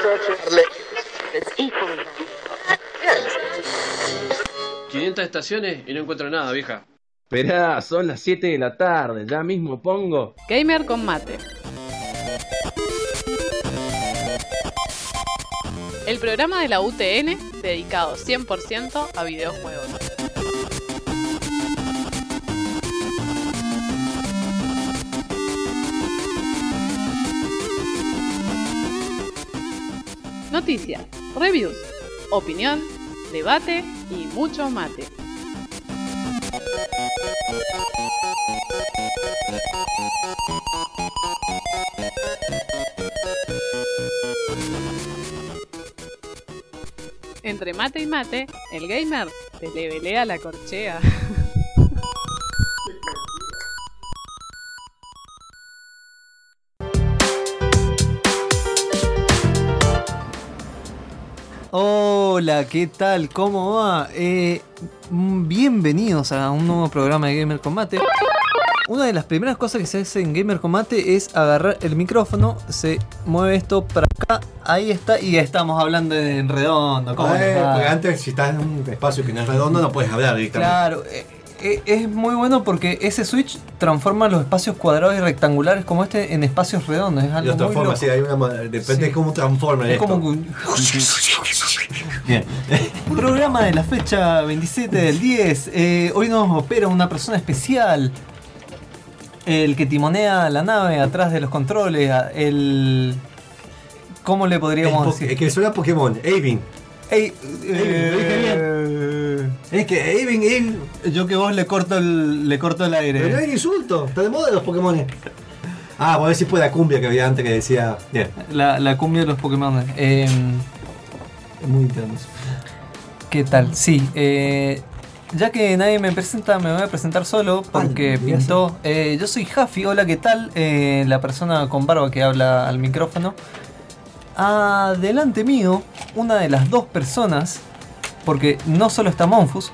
...500 estaciones y no encuentro nada, vieja. Esperá, son las 7 de la tarde, ya mismo pongo Gamer con Mate. El programa de la UTN dedicado 100% a videojuegos. Noticias, reviews, opinión, debate y mucho mate. Entre mate y mate, el gamer te levelea la corchea. Hola, ¿qué tal? ¿Cómo va? Bienvenidos a un nuevo programa de Gamer con Mate. Una de las primeras cosas que se hace en Gamer con Mate es agarrar el micrófono, se mueve esto para acá, ahí está, y estamos hablando en redondo. ¿Cómo porque antes, si estás en un espacio que no es redondo, no puedes hablar directamente. Claro, es muy bueno porque ese switch transforma los espacios cuadrados y rectangulares como este en espacios redondos. Es algo los transforma, muy loco. sí, hay una, depende de cómo transforma es esto. como un... Bien. Un programa de la fecha 27 del 10. Hoy nos opera una persona especial. El que timonea la nave atrás de los controles. ¿Cómo le podríamos decir? Es que suena a Pokémon, Avin. Es que Avin. Yo que vos le corto el aire. Pero no hay insulto, está de moda los Pokémon. Ah, voy a ver si fue la cumbia que había antes que decía. Bien. La cumbia de los Pokémon. Es muy intenso. ¿Qué tal? Sí, ya que nadie me presenta, me voy a presentar solo porque pintó. Yo soy Jaffi, hola, ¿qué tal? La persona con barba que habla al micrófono. Adelante mío, una de las dos personas, porque no solo está Monfus.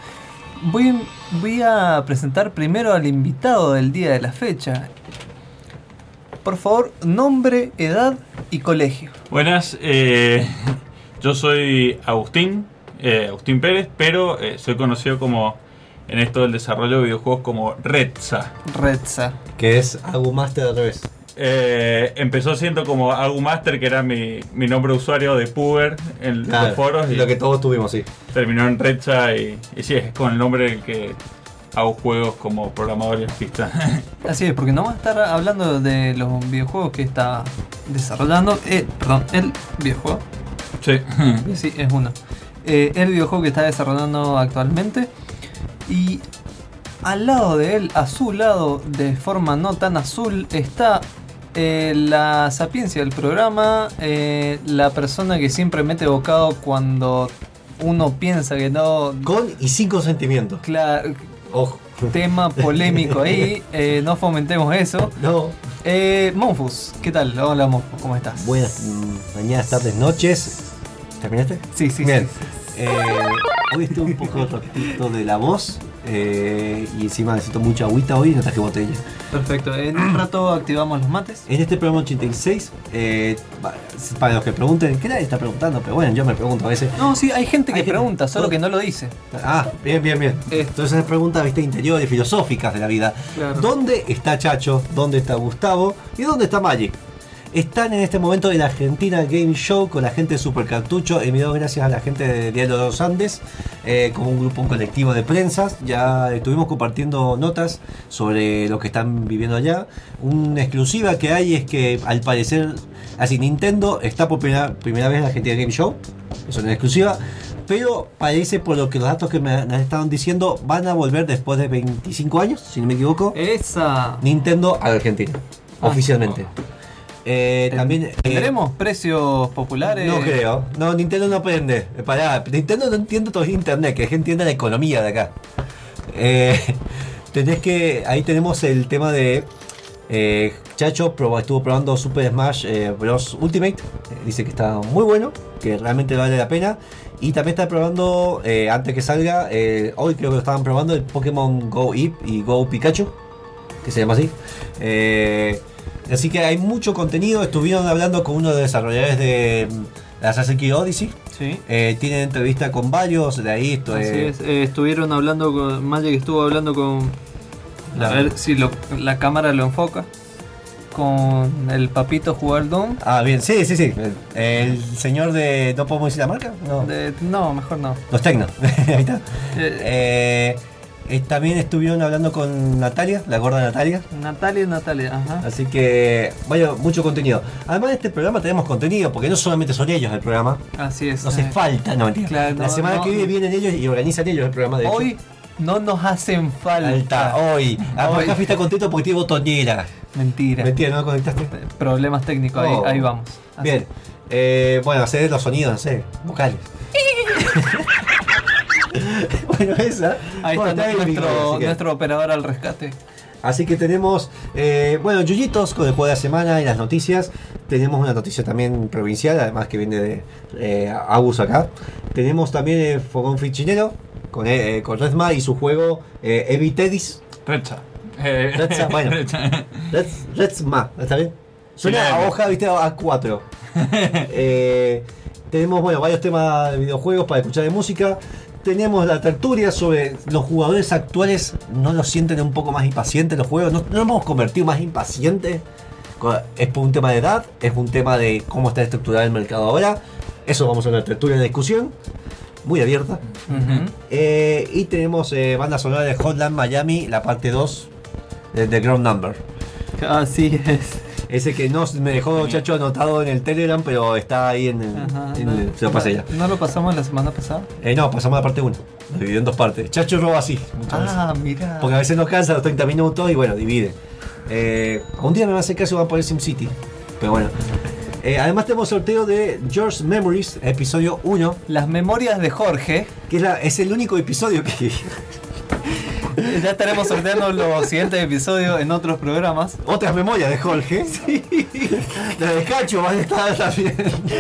Voy a presentar primero al invitado del día de la fecha. Por favor, nombre, edad y colegio. Buenas, yo soy Agustín Pérez, pero soy conocido como en esto del desarrollo de videojuegos como Redza. Que es Agu Master al revés. Empezó siendo como Agu Master, que era mi nombre de usuario de Puber en los foros. Y lo que todos tuvimos, sí. Terminó en Redza y sí, es con el nombre en el que hago juegos como programador y artista. Así es, porque no va a estar hablando de los videojuegos que está desarrollando. El videojuego. Sí. Sí, es uno. El videojuego que está desarrollando actualmente. Y al lado de él, a su lado, de forma no tan azul, está la sapiencia del programa. La persona que siempre mete bocado cuando uno piensa que no. Con y sin consentimiento. Claro. Ojo. Tema polémico ahí. No fomentemos eso. No. Monfus, ¿qué tal? Hola Monfus, ¿cómo estás? Buenas mañanas, tardes, noches. ¿Terminaste? Sí. Bien. Sí. Hoy estoy un poco rotito de la voz. Y encima necesito mucha agüita hoy y no traje botella. Perfecto, en un rato activamos los mates. En este programa 86, para los que pregunten, ¿qué nadie está preguntando? Pero bueno, yo me pregunto a veces. No, sí, hay gente que pregunta, solo que no lo dice. Bien. Entonces preguntas, viste, interiores, filosóficas de la vida. Claro. ¿Dónde está Chacho? ¿Dónde está Gustavo? ¿Y dónde está Magic? Están en este momento en la Argentina Game Show con la gente de Super Cartucho, enviado gracias a la gente de Diario de los Andes, como un grupo, un colectivo de prensas. Ya estuvimos compartiendo notas sobre lo que están viviendo allá. Una exclusiva que hay es que al parecer, así Nintendo está por primera vez en la Argentina Game Show, eso es una exclusiva, pero parece, por lo que los datos que me estaban diciendo, van a volver después de 25 años, si no me equivoco, Nintendo a la Argentina, oficialmente. También ¿tendremos precios populares? No creo. No, Nintendo no aprende. Nintendo no entiende todo internet, que entienda la economía de acá. Ahí tenemos el tema de Chacho estuvo probando Super Smash Bros. Ultimate. Dice que está muy bueno, que realmente vale la pena. Y también está probando, antes que salga, hoy creo que lo estaban probando, el Pokémon Go Eevee y Go Pikachu, que se llama así. Así que hay mucho contenido. Estuvieron hablando con uno de los desarrolladores Assassin's Creed Odyssey. Sí. Tienen entrevista con varios de ahí. Así es. Estuvieron hablando con. Magic estuvo hablando con. A ver si la cámara lo enfoca. Con el papito jugar Doom. Ah, bien, sí. El señor de. ¿No podemos decir la marca? No, No, mejor no. los Tecno. Ahí está. También estuvieron hablando con Natalia, la gorda Natalia. Natalia, ajá. Así que, vaya, mucho contenido. Además de este programa tenemos contenido, porque no solamente son ellos el programa. Así es. No hace falta, no mentira. Claro, la semana que viene vienen ellos y organizan ellos el programa de hecho. Hoy no nos hacen falta. Hoy. Además, Jafi está contento porque tiene botonera. Mentira, ¿no lo conectaste? Problemas técnicos, Oh. ahí vamos. Así. Bien. Bueno, hacer los sonidos, no sé, vocales. Bueno, esa. Ahí Bueno, está el micrófono, así que- nuestro operador al rescate. Así que tenemos, Yuyitos con el juego de la semana y las noticias. Tenemos una noticia también provincial, además que viene de Agus acá. Tenemos también Fogón Fichinero con Redma y su juego Evitedis. Recha. Bueno. Redma, ¿está bien? Suena Sí, a hoja, viste, a 4. Tenemos, varios temas de videojuegos para escuchar de música. Tenemos la tertulia sobre los jugadores actuales. ¿No los sienten un poco más impacientes los juegos? ¿No nos hemos convertido más impacientes? ¿Es por un tema de edad? ¿Es un tema de cómo está estructurado el mercado ahora? Eso vamos a una tertulia de discusión. Muy abierta. Y tenemos banda sonora de Hotline Miami, la parte 2 de Ground Number. Así es. Ese que no me dejó Chacho anotado en el Telegram, pero está ahí se lo pasé ya. ¿No lo pasamos la semana pasada? No, pasamos a la parte 1. Lo dividió en 2 partes. Chacho roba así, muchas veces. Mira. Porque a veces nos cansa los 30 minutos y bueno, divide. Un día me va a hacer caso y van a poner SimCity. Pero bueno. Además tenemos sorteo de George Memories, episodio 1. Las memorias de Jorge. Que es el único episodio que... Ya estaremos sorteando los siguientes episodios en otros programas. Otras memorias de Jorge. Sí. La de Cacho van a estar también.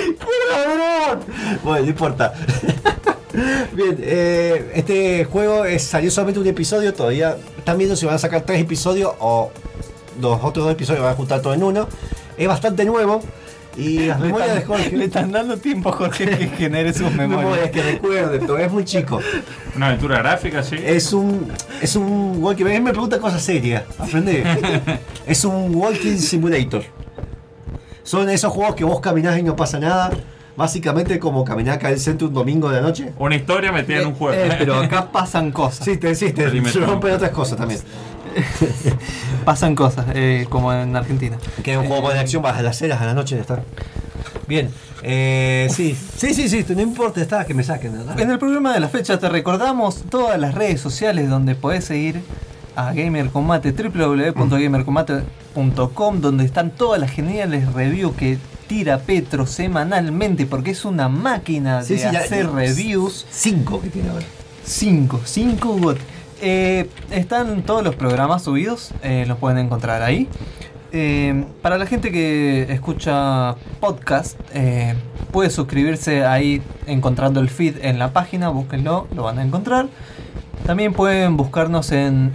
Bueno, no importa. Bien, este juego salió solamente un episodio. Todavía están viendo si van a sacar 3 episodios o los otros 2 episodios van a juntar todo en uno. Es bastante nuevo. Y las memorias de Jorge. Le están dando tiempo a Jorge que genere sus memorias. Que recuerde, todavía es muy chico. Una aventura gráfica, sí. Es un walking. Él me pregunta cosas serias. Aprende. Es un walking simulator. Son esos juegos que vos caminás y no pasa nada. Básicamente como caminar acá al centro un domingo de la noche. Una historia metida en un juego. Pero acá pasan cosas. Sí, te rompen otras cosas también. Pasan cosas, como en Argentina. Que es un juego de acción, vas a las ceras a la noche de estar. Bien. Sí, no importa, está que me saquen, ¿verdad? En el programa de la fecha te recordamos todas las redes sociales donde podés seguir a Gamer Combate, www.gamercombate.com, donde están todas las geniales reviews que tira Petro semanalmente, porque es una máquina de hacer reviews. 5 que tiene ahora. 5 GOT. Están todos los programas subidos, los pueden encontrar ahí. Para la gente que escucha podcast, puede suscribirse ahí encontrando el feed en la página, búsquenlo, lo van a encontrar. También pueden buscarnos en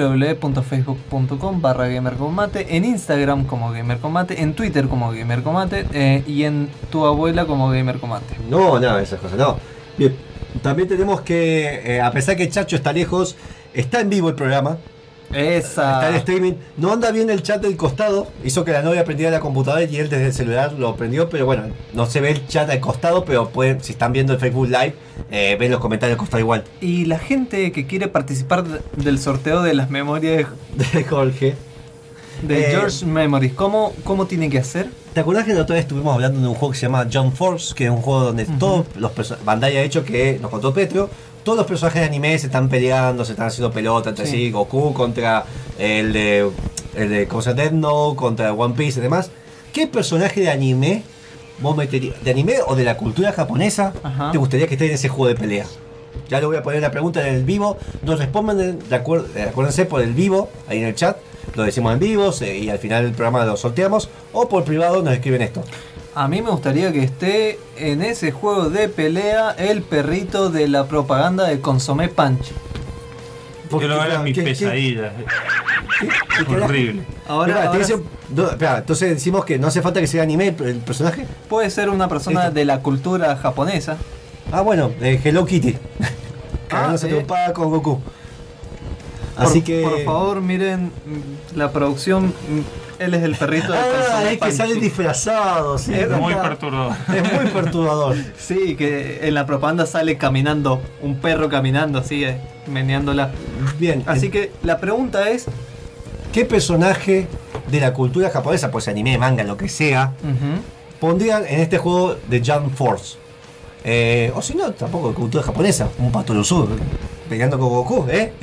www.facebook.com/gamercombate, en Instagram como gamercombate, en Twitter como gamercombate y en tu abuela como gamercombate. No, nada de esas cosas, no. Bien, también tenemos que, a pesar que Chacho está lejos, está en vivo el programa. Está en streaming. No anda bien el chat del costado. Hizo que la novia prendiera la computadora y él desde el celular lo prendió. Pero bueno, no se ve el chat al costado. Pero pueden, si están viendo el Facebook Live, ven los comentarios al costado igual. Y la gente que quiere participar del sorteo de las memorias de Jorge, de George Memories, ¿cómo tienen que hacer? ¿Te acuerdas que la otra vez estuvimos hablando de un juego que se llama Jump Force? Que es un juego donde todos los Bandai ha hecho, que nos contó Petro. Todos los personajes de anime se están peleando, se están haciendo pelota entre sí. Goku contra el de ¿cómo se llama? Death Note, contra One Piece y demás. ¿Qué personaje de anime vos meterías? ¿De anime o de la cultura japonesa te gustaría que esté en ese juego de pelea? Ya le voy a poner la pregunta en el vivo. Nos respondan, acuérdense por el vivo, ahí en el chat. Lo decimos en vivo y al final del programa lo sorteamos. O por privado nos escriben esto. A mí me gustaría que esté en ese juego de pelea el perrito de la propaganda de Consomé Punch. Porque no eran mis pesadillas. Horrible. Ahora Espera, entonces decimos que no hace falta que sea anime el personaje. puede ser una persona Esto. de la cultura japonesa. Ah, bueno, Hello Kitty. Cagándose trompada con Goku. Así que. Por favor, miren la producción. Él es el perrito del personaje Es que sale Panchi. disfrazado, sí. Es Muy verdad. perturbador. Es muy perturbador. Sí, que en la propaganda sale caminando, un perro caminando así, meneándola. Bien, Así que la pregunta es. ¿qué personaje de la cultura japonesa, pues anime, manga, lo que sea, pondrían en este juego de Jump Force? O si no, tampoco de cultura japonesa, un Pato Sur peleando con Goku,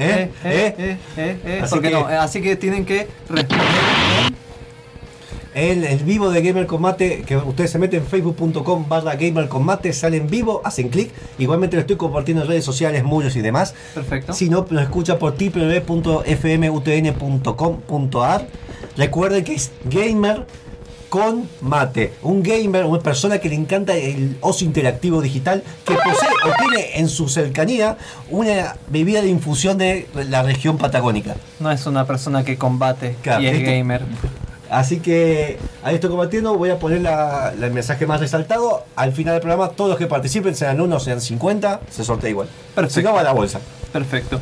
Así Porque que- no, así que tienen que responder. El vivo de Gamer Combate, que ustedes se meten en facebook.com/Gamer Combate, sale en vivo, hacen clic. Igualmente lo estoy compartiendo en redes sociales, muros y demás. Perfecto. Si no, lo escucha por www.fmutn.com.ar. Recuerden que es Gamer con Mate. Un gamer, una persona que le encanta el ocio interactivo digital, que posee o tiene en su cercanía una bebida de infusión de la región patagónica. No es una persona que combate Claro, y es esto- gamer. Así que ahí estoy combatiendo. Voy a poner el mensaje más resaltado. Al final del programa, todos los que participen, sean 1 sean 50, se sortea igual. Perfecto. Se acaba la bolsa. Perfecto.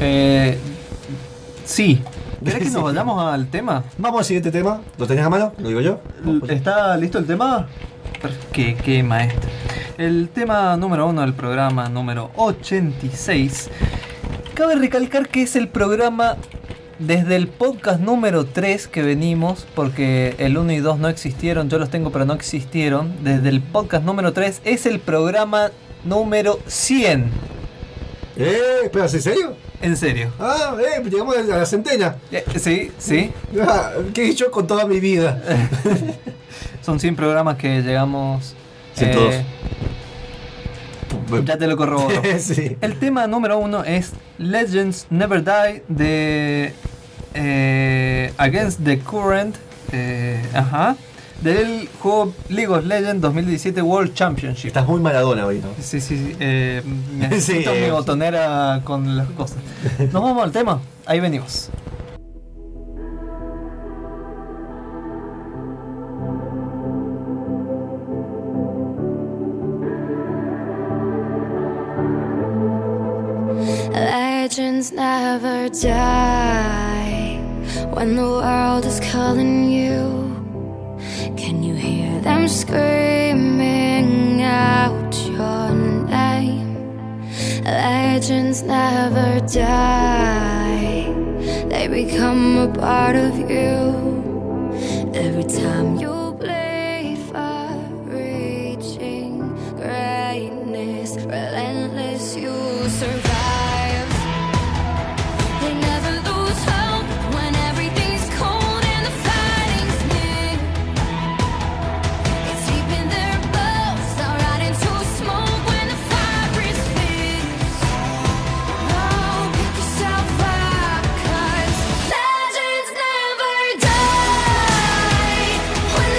Sí. ¿Querés que Sí. nos vayamos al tema? Vamos al siguiente tema. ¿Lo tenés a mano? ¿Lo digo yo? ¿Está listo el tema? Qué maestro. El tema número 1 del programa número 86. Cabe recalcar que es el programa desde el podcast número 3 que venimos, porque el 1 y 2 no existieron, yo los tengo pero no existieron. Desde el podcast número 3 es el programa número 100. Espera, ¿en serio? En serio. Ah, llegamos a la centena. Sí, sí. Ah, ¿qué he hecho con toda mi vida? Son 100 programas que llegamos. 102. Ya te lo corroboro. Sí. El tema número 1 es Legends Never Die de Against the Current, del juego League of Legends 2017 World Championship. Estás muy Maradona hoy, ¿no? Sí, necesito Sí, mi botonera con las cosas. Nos vamos al tema, ahí venimos. Legends never die when the world is calling you. Can you hear them screaming out your name? Legends never die, they become a part of you. Every time you bleed for reaching greatness, relentless you survive. They never lose hope when everything's cold and the fighting's near. It's deep in their bones, they'll rot into smoke when the fire is fierce. Oh, pick yourself up, 'cause legends never die when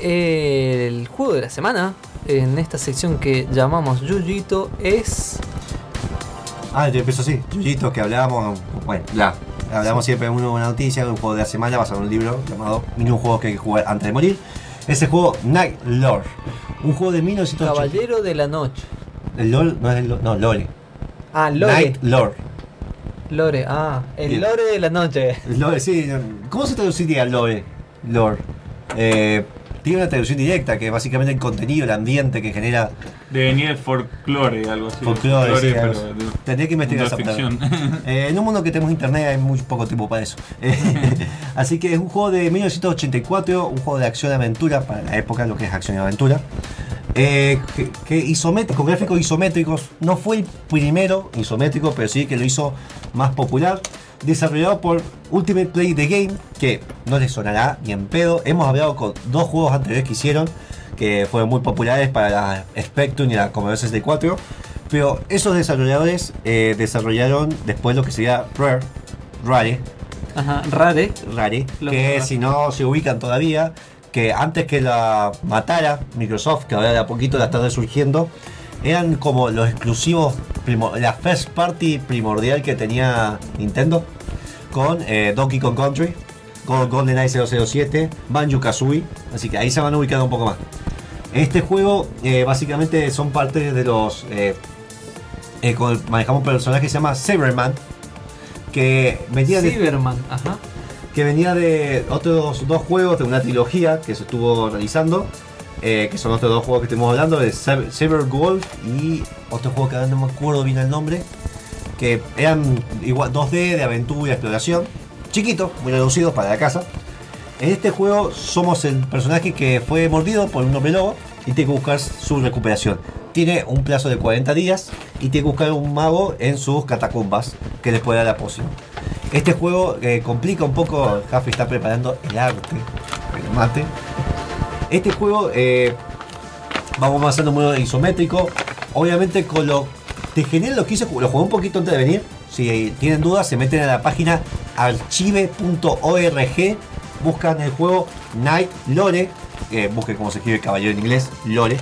el juego de la semana en esta sección que llamamos Yuyito es... Yo empiezo así. Yuyito, que hablábamos, bueno, ya. Hablamos siempre de una noticia, de un juego de la semana basado en un libro llamado Mínimo juegos que hay que jugar antes de morir. Ese juego, Night Lore. Un juego de 1980. Caballero de la Noche. El LOL no es el no, Lore. Ah, Lore. Night Lore. Lore, el Bien. Lore de la Noche. Lore, sí. ¿Cómo se traduciría Lore? Lore. Tiene una traducción directa, que es básicamente el contenido, el ambiente que genera. De venir el folclore, algo así. Folclore, sí, pero algo. de- Tendría que investigar mundo esa de palabra. ficción. En un mundo que tenemos internet hay muy poco tiempo para eso. Así que es un juego de 1984, un juego de acción-aventura, para la época lo que es acción y aventura. Que isométrico, con gráficos isométricos, no fue el primero isométrico, pero sí que lo hizo más popular. Desarrollado por Ultimate Play The Game, que no les sonará ni en pedo. Hemos hablado con dos juegos anteriores que hicieron, que fueron muy populares para la Spectrum y la Commodore 64. Pero esos desarrolladores desarrollaron después lo que sería Rare, Ajá, Rare. que Lo que- si no se ubican todavía, que antes que la matara Microsoft, que ahora de a poquito la está resurgiendo, eran como los exclusivos, la first party primordial que tenía Nintendo, con Donkey Kong Country, con GoldenEye 007, Banjo-Kazooie, así que ahí se van ubicando un poco más. Este juego básicamente son parte de los... manejamos un personaje que se llama Cyberman, que venía de... Cyberman, ajá. que venía de otros dos juegos de una trilogía que se estuvo realizando, que son otros dos juegos que estuvimos hablando, de Cyber Golf y otro juego que ahora no me acuerdo bien el nombre, que eran igual 2D de aventura y exploración, chiquitos, muy reducidos para la casa. En este juego somos el personaje que fue mordido por un hombre lobo y tiene que buscar su recuperación. Tiene un plazo de 40 días y tiene que buscar un mago en sus catacumbas que les pueda dar la poción. Este juego complica un poco. Jaffe está preparando el arte, el mate. Este juego vamos haciendo un modo isométrico. Obviamente con lo te genera lo que hice, lo jugué un poquito antes de venir. Si tienen dudas, se meten a la página archive.org, buscan el juego Night Lore, busquen cómo se escribe caballero en inglés, Lore.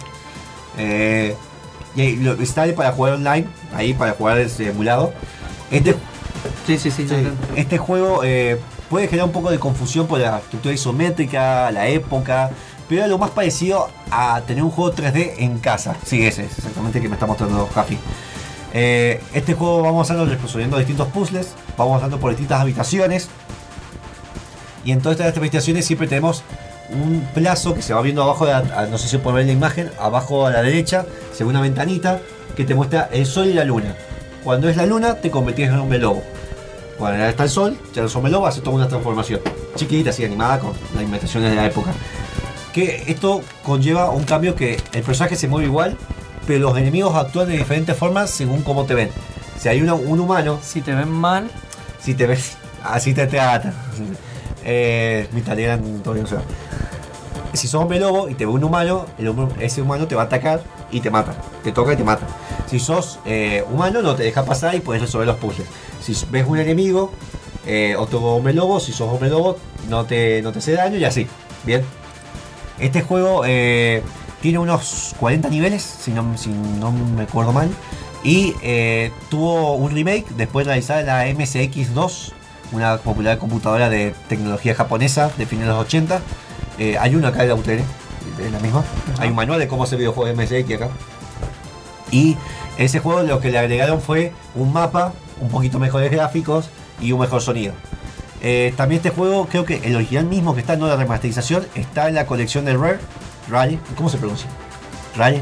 Y ahí está ahí para jugar online, ahí para jugar emulado. Sí. Este juego puede generar un poco de confusión por la estructura isométrica, la época, pero es lo más parecido a tener un juego 3D en casa. Sí, ese es exactamente el que me está mostrando Jaffe. Este juego vamos a resolviendo distintos puzzles, vamos pasando por distintas habitaciones, y en todas estas habitaciones siempre tenemos un plazo que se va viendo abajo, no sé si pueden ver la imagen, abajo a la derecha, se ve una ventanita que te muestra el sol y la luna. Cuando es la luna, te convertís en hombre lobo. Cuando está el sol, ya el hombre lobo hace toda una transformación chiquita, así animada, con las inventaciones de la época. Que esto conlleva un cambio, que el personaje se mueve igual, pero los enemigos actúan de diferentes formas según cómo te ven. Si hay un humano, Si te ven mal, si te ves, así te tratan. Mi italiano todavía no se va. Si sos hombre lobo y te ve un humano, ese humano te va a atacar y te mata. Te toca y te mata. Si sos humano, no te deja pasar y puedes resolver los puzzles. Si ves un enemigo, otro hombre lobo, si sos hombre lobo, no te hace daño y así. Bien. Este juego tiene unos 40 niveles, si no me acuerdo mal. Y tuvo un remake después de realizar la MSX2, una popular computadora de tecnología japonesa de finales de los 80. Hay uno acá de la UTN, es la misma. Hay un manual de cómo hacer videojuegos de MSX acá. Y ese juego lo que le agregaron fue un mapa, un poquito mejor de gráficos y un mejor sonido. También este juego, creo que el original mismo que está, no la remasterización, está en la colección de Rare. ¿Cómo se pronuncia? Rare.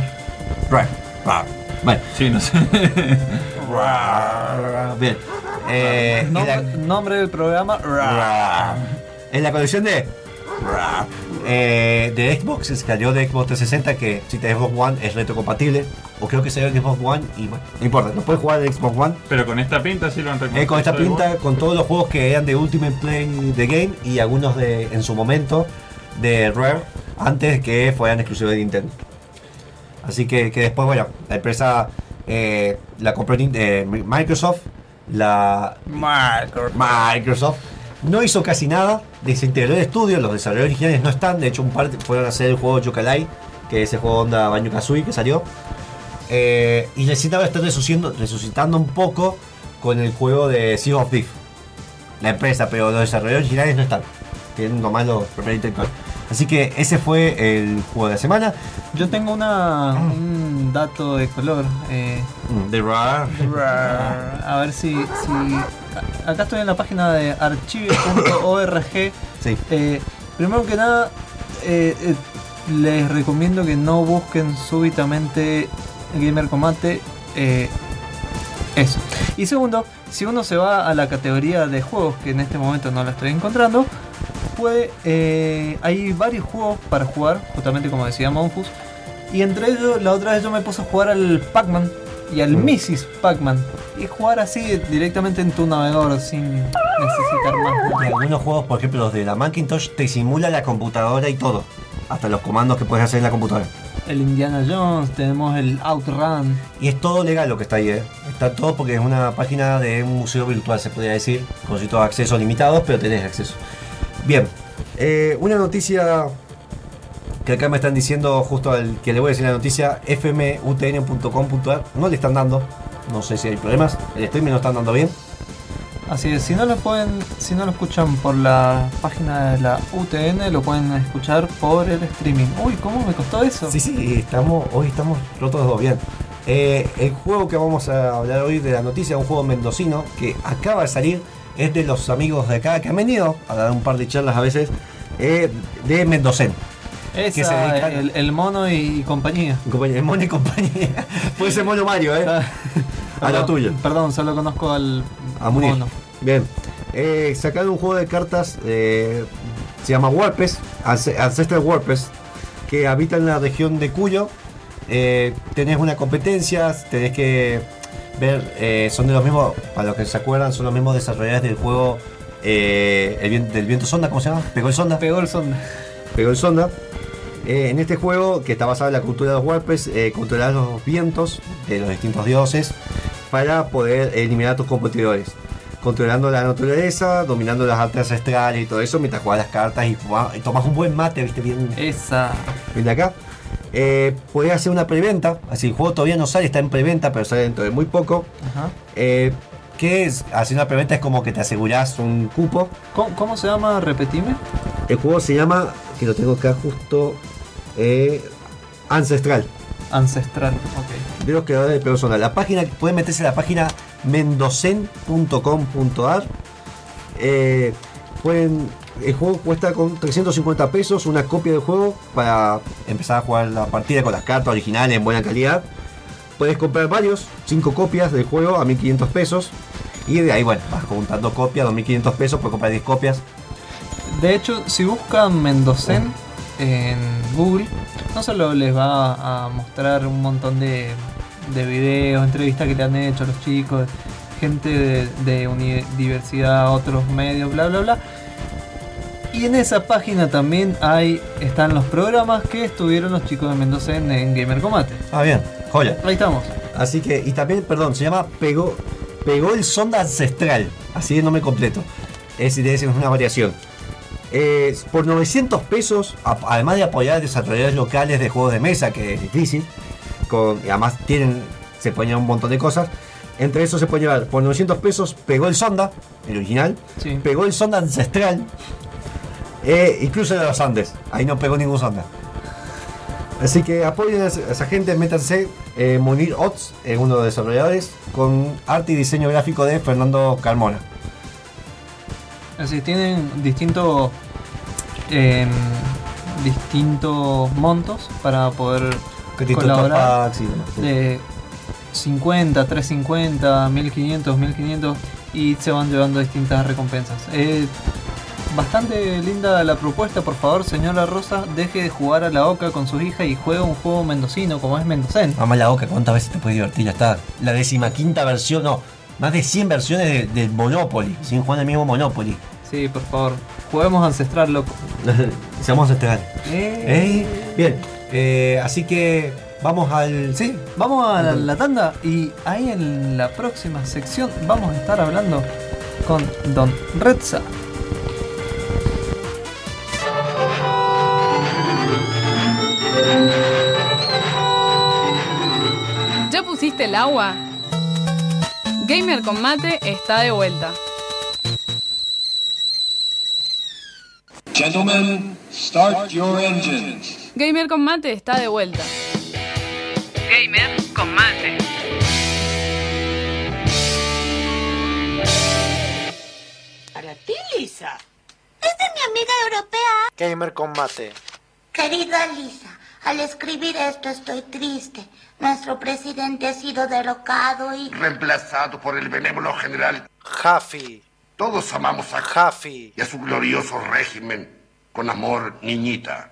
Bueno, Sí, no sé. bien. nombre del programa. En la colección de Xbox, se salió de Xbox 360, que si tenés Xbox One es retrocompatible, o creo que salió de Xbox One y bueno, no importa, no puedes jugar de Xbox One. Pero con esta pinta sí lo han reconocido. Con esta pinta, con todos los juegos que eran de Ultimate Play The Game y algunos en su momento de Rare, antes que fueran exclusivos de Nintendo. Así que después, bueno, la empresa la compró Microsoft, Microsoft No hizo casi nada, desintegró el estudio, los desarrolladores originales no están, de hecho un par fueron a hacer el juego Yooka-Laylee, que es el juego onda Banjo-Kazooie que salió. Y necesitaba estar resucitando un poco con el juego de Sea of Thief, la empresa, pero los desarrolladores originales no están, tienen nomás los propiedad intelectual. Así que ese fue el juego de la semana. Yo tengo un dato de color. The Rare. A ver si. Acá estoy en la página de archive.org. Sí. Primero que nada, les recomiendo que no busquen súbitamente Gamer Combate. Eso. Y segundo, si uno se va a la categoría de juegos, que en este momento no la estoy encontrando, hay varios juegos para jugar, justamente como decía Monfus. Y entre ellos, la otra vez yo me puse a jugar al Pac-Man y al Mrs. Pac-Man. Y jugar así directamente en tu navegador sin necesitar más. Y algunos juegos, por ejemplo los de la Macintosh, te simula la computadora y todo. Hasta los comandos que puedes hacer en la computadora. El Indiana Jones, tenemos el Outrun. Y es todo legal lo que está ahí, Está todo porque es una página de un museo virtual, se podría decir. Con ciertos accesos limitados, pero tenés acceso. Bien, una noticia que acá me están diciendo, justo al que le voy a decir la noticia, fmutn.com.ar, no le están dando, no sé si hay problemas, el streaming no están dando bien. Así es, si no lo escuchan por la página de la UTN, lo pueden escuchar por el streaming. Uy, ¿cómo me costó eso? Sí, hoy estamos rotos de dos, bien. El juego que vamos a hablar hoy de la noticia, un juego mendocino que acaba de salir, es de los amigos de acá que han venido a dar un par de charlas a veces, de Mendocen. Esa, que se dedican el mono y compañía. El mono y compañía. Puede ser mono Mario, a lo tuyo. Perdón, solo conozco al A Munir. mono. Bien. Sacaron un juego de cartas, se llama Warpes, Ancestral Warpes, que habita en la región de Cuyo. Tenés una competencia, tenés que ver, son de los mismos, para los que se acuerdan, son los mismos desarrolladores del juego del viento sonda, ¿cómo se llama? Pegó el sonda. En este juego, que está basado en la cultura de los Warpes, controlar los vientos de los distintos dioses para poder eliminar a tus competidores, controlando la naturaleza, dominando las artes ancestrales y todo eso, mientras juegas las cartas y tomas un buen mate, ¿viste? Bien de acá. Podés hacer una preventa, así el juego todavía no sale, está en preventa, pero sale dentro de muy poco. Ajá. Que es, hacer una preventa es como que te asegurás un cupo. ¿Cómo se llama? Repetime. El juego se llama, que lo tengo acá justo, Ancestral. Ok. De los creadores de Persona. La página, pueden meterse a la página mendocen.com.ar. El juego cuesta con 350 pesos, una copia del juego para empezar a jugar la partida con las cartas originales en buena calidad. Puedes comprar varios, 5 copias del juego a 1500 pesos. Y de ahí, bueno, vas juntando copias, 2500 pesos, puedes comprar 10 copias. De hecho, si buscan Mendocen en Google, no solo les va a mostrar un montón de videos, entrevistas que le han hecho a los chicos, gente de universidad, otros medios, bla bla bla. Y en esa página también están los programas que estuvieron los chicos de Mendocen en Gamer Combate. Ah, bien, joya. Ahí estamos. Así que, y también, perdón, se llama Pegó el sonda ancestral, así de nombre completo. Es una variación. Por 900 pesos, además de apoyar a desarrolladores locales de juegos de mesa, que es difícil, y además se pueden llevar un montón de cosas. Entre eso se puede llevar por 900 pesos Pegó el sonda, el original, Sí. Pegó el sonda ancestral, incluso de los Andes, ahí no pegó ningún sonda. Así que apoyen a esa gente, métanse. Munir Ots es uno de los desarrolladores, con arte y diseño gráfico de Fernando Carmona. Así tienen distintos montos para poder colaborar. Packs y demás. De 50, 350, 1500, 1500 y se van llevando distintas recompensas. Bastante linda la propuesta. Por favor, señora Rosa, deje de jugar a la oca con su hija y juega un juego mendocino como es Mendocen. Mamá la boca, ¿cuántas veces te puedes divertir? Ya está. La 15ª versión, no, más de 100 versiones del Monopoly, sin jugar el mismo Monopoly. Sí, por favor, juguemos Ancestral, loco. Seamos ancestral. Bien, así que vamos Vamos a la tanda y ahí en la próxima sección vamos a estar hablando con Don Redza. pusiste el agua? Gamer con Mate está de vuelta. Gentlemen, start your engines. Gamer con Mate está de vuelta. Gamer con Mate. Para ti, Lisa. Es de mi amiga europea. Gamer con Mate. Querida Lisa, al escribir esto estoy triste. Nuestro presidente ha sido derrocado y... Reemplazado por el benévolo general. Jaffi. Todos amamos a Jaffi. y a su glorioso régimen. Con amor, niñita.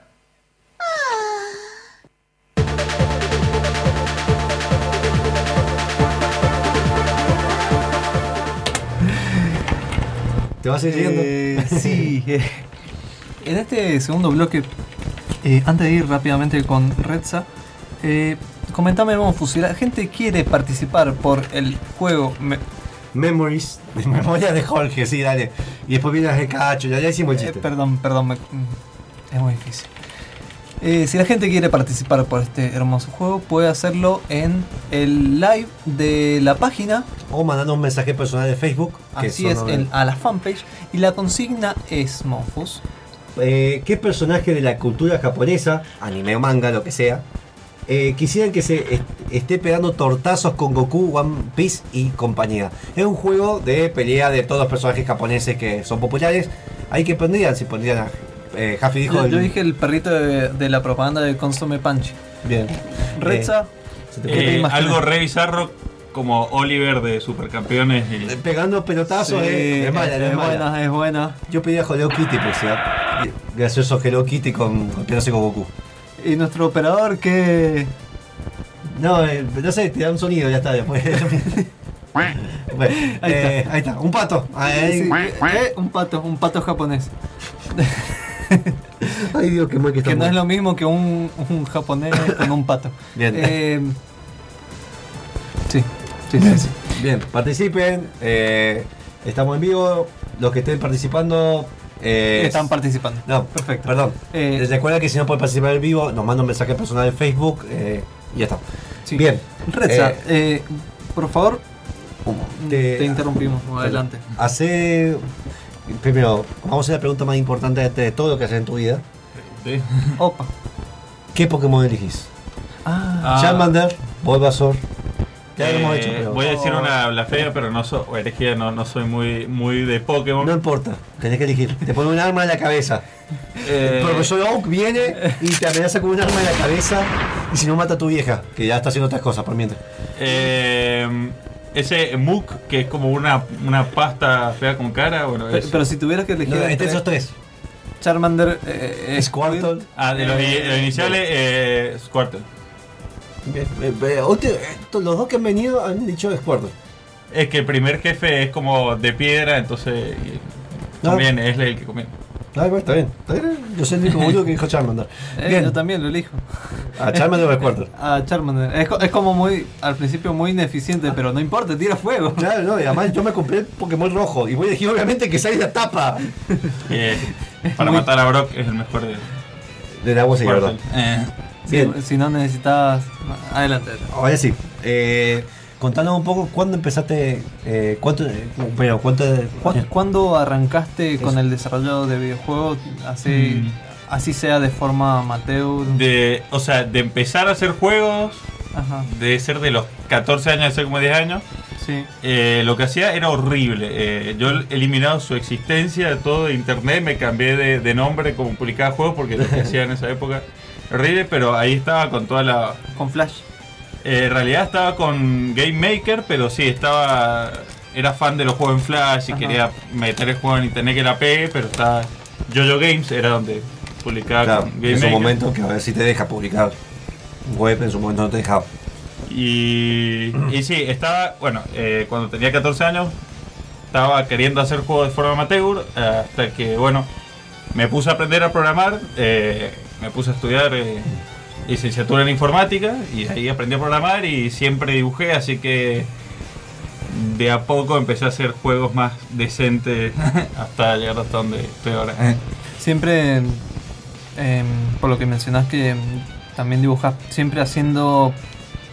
¿Te vas a ir yendo? Sí. En este segundo bloque, antes de ir rápidamente con Redza, comentame, Monfus, si la gente quiere participar por el juego Memories, memoria de Jorge, sí, dale. Y después vienes de cacho, ya hicimos el chiste. Perdón, es muy difícil. Si la gente quiere participar por este hermoso juego, puede hacerlo en el live de la página. O mandando un mensaje personal de Facebook. Así es, a la fanpage. Y la consigna es, Monfus, ¿qué personaje de la cultura japonesa, anime o manga, lo que sea, quisieran que se esté pegando tortazos con Goku, One Piece y compañía? Es un juego de pelea de todos los personajes japoneses que son populares. Ahí que pondrían, si pondrían a Jaffi dijo... Yo dije el perrito de la propaganda de Consume Punch. Bien. Redza, ¿qué te imaginas? Algo re bizarro como Oliver de Supercampeones. Pegando pelotazos, Sí, es mala, no es mala. buena, es buena. Yo pedía Hello Kitty, pues ya. Gracioso Hello Kitty con peleándose con Goku. Y nuestro operador que... No, no sé, te da un sonido, ya está, después. Bueno, ahí está, un pato. Sí, un pato japonés. Ay Dios, qué mal que está. Que no es lo mismo que un japonés con un pato. Bien. Sí. Bien, participen. Estamos en vivo. Los que estén participando. Están participando. No, perfecto. Perdón. Les recuerda que si no pueden participar en vivo, nos manda un mensaje personal en Facebook. Y ya está. Sí. Bien. Redza, por favor, te interrumpimos. interrumpimos. Adelante. Primero, vamos a hacer la pregunta más importante de todo lo que haces en tu vida. Sí. Opa. ¿Qué Pokémon elegís? Ah. Charmander, Bulbasaur. Ya lo hemos hecho, pero... Voy a decir una blasfemia, pero no soy herejía, no soy muy de Pokémon. No importa, tenés que elegir. Te pone un arma en la cabeza. El profesor Oak viene y te amenaza con un arma en la cabeza. Y si no, mata a tu vieja, que ya está haciendo otras cosas por mientras. Ese Mook, que es como una pasta fea con cara. Bueno, pero si tuvieras que elegir entre esos tres: Charmander, Squirtle. Los iniciales, Squirtle. Bien, los dos que han venido han dicho Squirtle. Es que el primer jefe es como de piedra, entonces también es el que conviene. Está bien. Yo soy el único boludo que dijo Charmander. Bien. Yo también lo elijo. ¿A Charmander o a Squirtle? A Charmander. Es como muy, al principio muy ineficiente, pero no importa, tira fuego. Claro, no, y además yo me compré el Pokémon rojo y voy a elegir obviamente que sale la tapa. Para matar a Brock es el mejor del agua, sí, verdad. Si no necesitas... Adelante. Ahora sí. Contanos un poco cuándo empezaste, ¿Cuándo arrancaste con el desarrollo de videojuegos? Así sea de forma amateur. De empezar a hacer juegos. Ajá. De ser de los 14 años, de ser como 10 años. Sí. Lo que hacía era horrible. Yo he eliminado su existencia de todo de internet, me cambié de nombre como publicaba juegos porque lo que hacía en esa época horrible, pero ahí estaba con toda la... Con Flash. En realidad estaba con Game Maker, pero sí, era fan de los juegos en Flash y quería meter el juego en internet que la pegue, pero estaba... JoJo Games era donde publicaba con Game en su Maker. momento, que a ver si te deja publicar web, en su momento no te dejaba. Y sí, estaba, cuando tenía 14 años, estaba queriendo hacer juegos de forma amateur, hasta que, me puse a aprender a programar, me puse a estudiar licenciatura en informática, y ahí aprendí a programar y siempre dibujé, así que de a poco empecé a hacer juegos más decentes hasta llegar hasta donde estoy ahora. Siempre, por lo que mencionás que también dibujás, siempre haciendo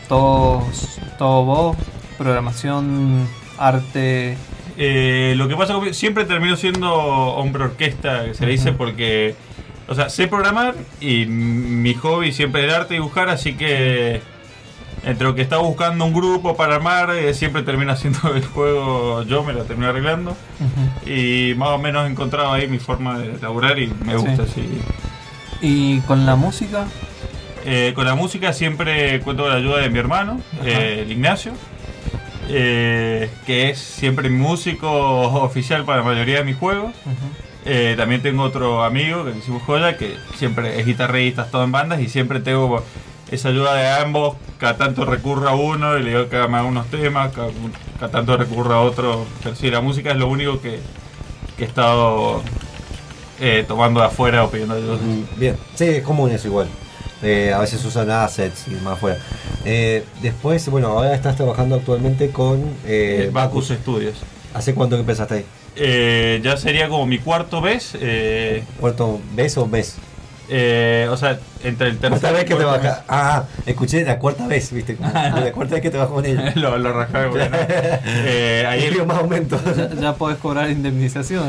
todo vos, programación, arte. Lo que pasa conmigo, siempre termino siendo hombre orquesta, que se le dice, porque, o sea, sé programar y mi hobby siempre es el arte y dibujar, así que entre lo que estaba buscando un grupo para armar, siempre termino haciendo el juego, yo me lo termino arreglando. Y más o menos he encontrado ahí mi forma de laburar y me gusta así. ¿Y con la música? Con la música siempre cuento con la ayuda de mi hermano, el Ignacio, que es siempre mi músico oficial para la mayoría de mis juegos. También tengo otro amigo que decimos Joya, que siempre es guitarrista, todo en bandas, y siempre tengo esa ayuda de ambos. Cada tanto recurro a uno y le digo que me haga unos temas, cada tanto recurro a otro. Pero sí, la música es lo único que he estado tomando de afuera o pidiendo ayuda. Bien, sí, es común eso igual. A veces usan assets y más afuera. Después, bueno, ahora estás trabajando actualmente con Bacchus Studios. ¿Hace cuánto que empezaste ahí? Ya sería como mi cuarto vez. ¿Cuarto vez o mes? O sea, entre el tercer ¿Cuarta vez que cuarto trabajas? Ah, escuché la cuarta vez, ¿viste? La cuarta vez que trabajo con ellos. lo rajé, bueno. Ahí más aumento. Ya podés cobrar indemnización.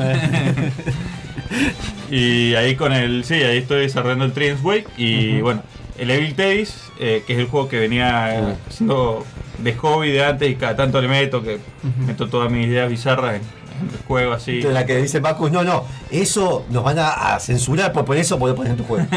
Y ahí con el. Sí, ahí estoy desarrollando el Triumph's Wake. Y bueno, el Evil Tales, que es el juego que venía haciendo de hobby de antes y cada tanto le meto, que meto todas mis ideas bizarras en el juego así. La que dice Bacchus, no, eso nos van a censurar por eso podés poner en tu juego.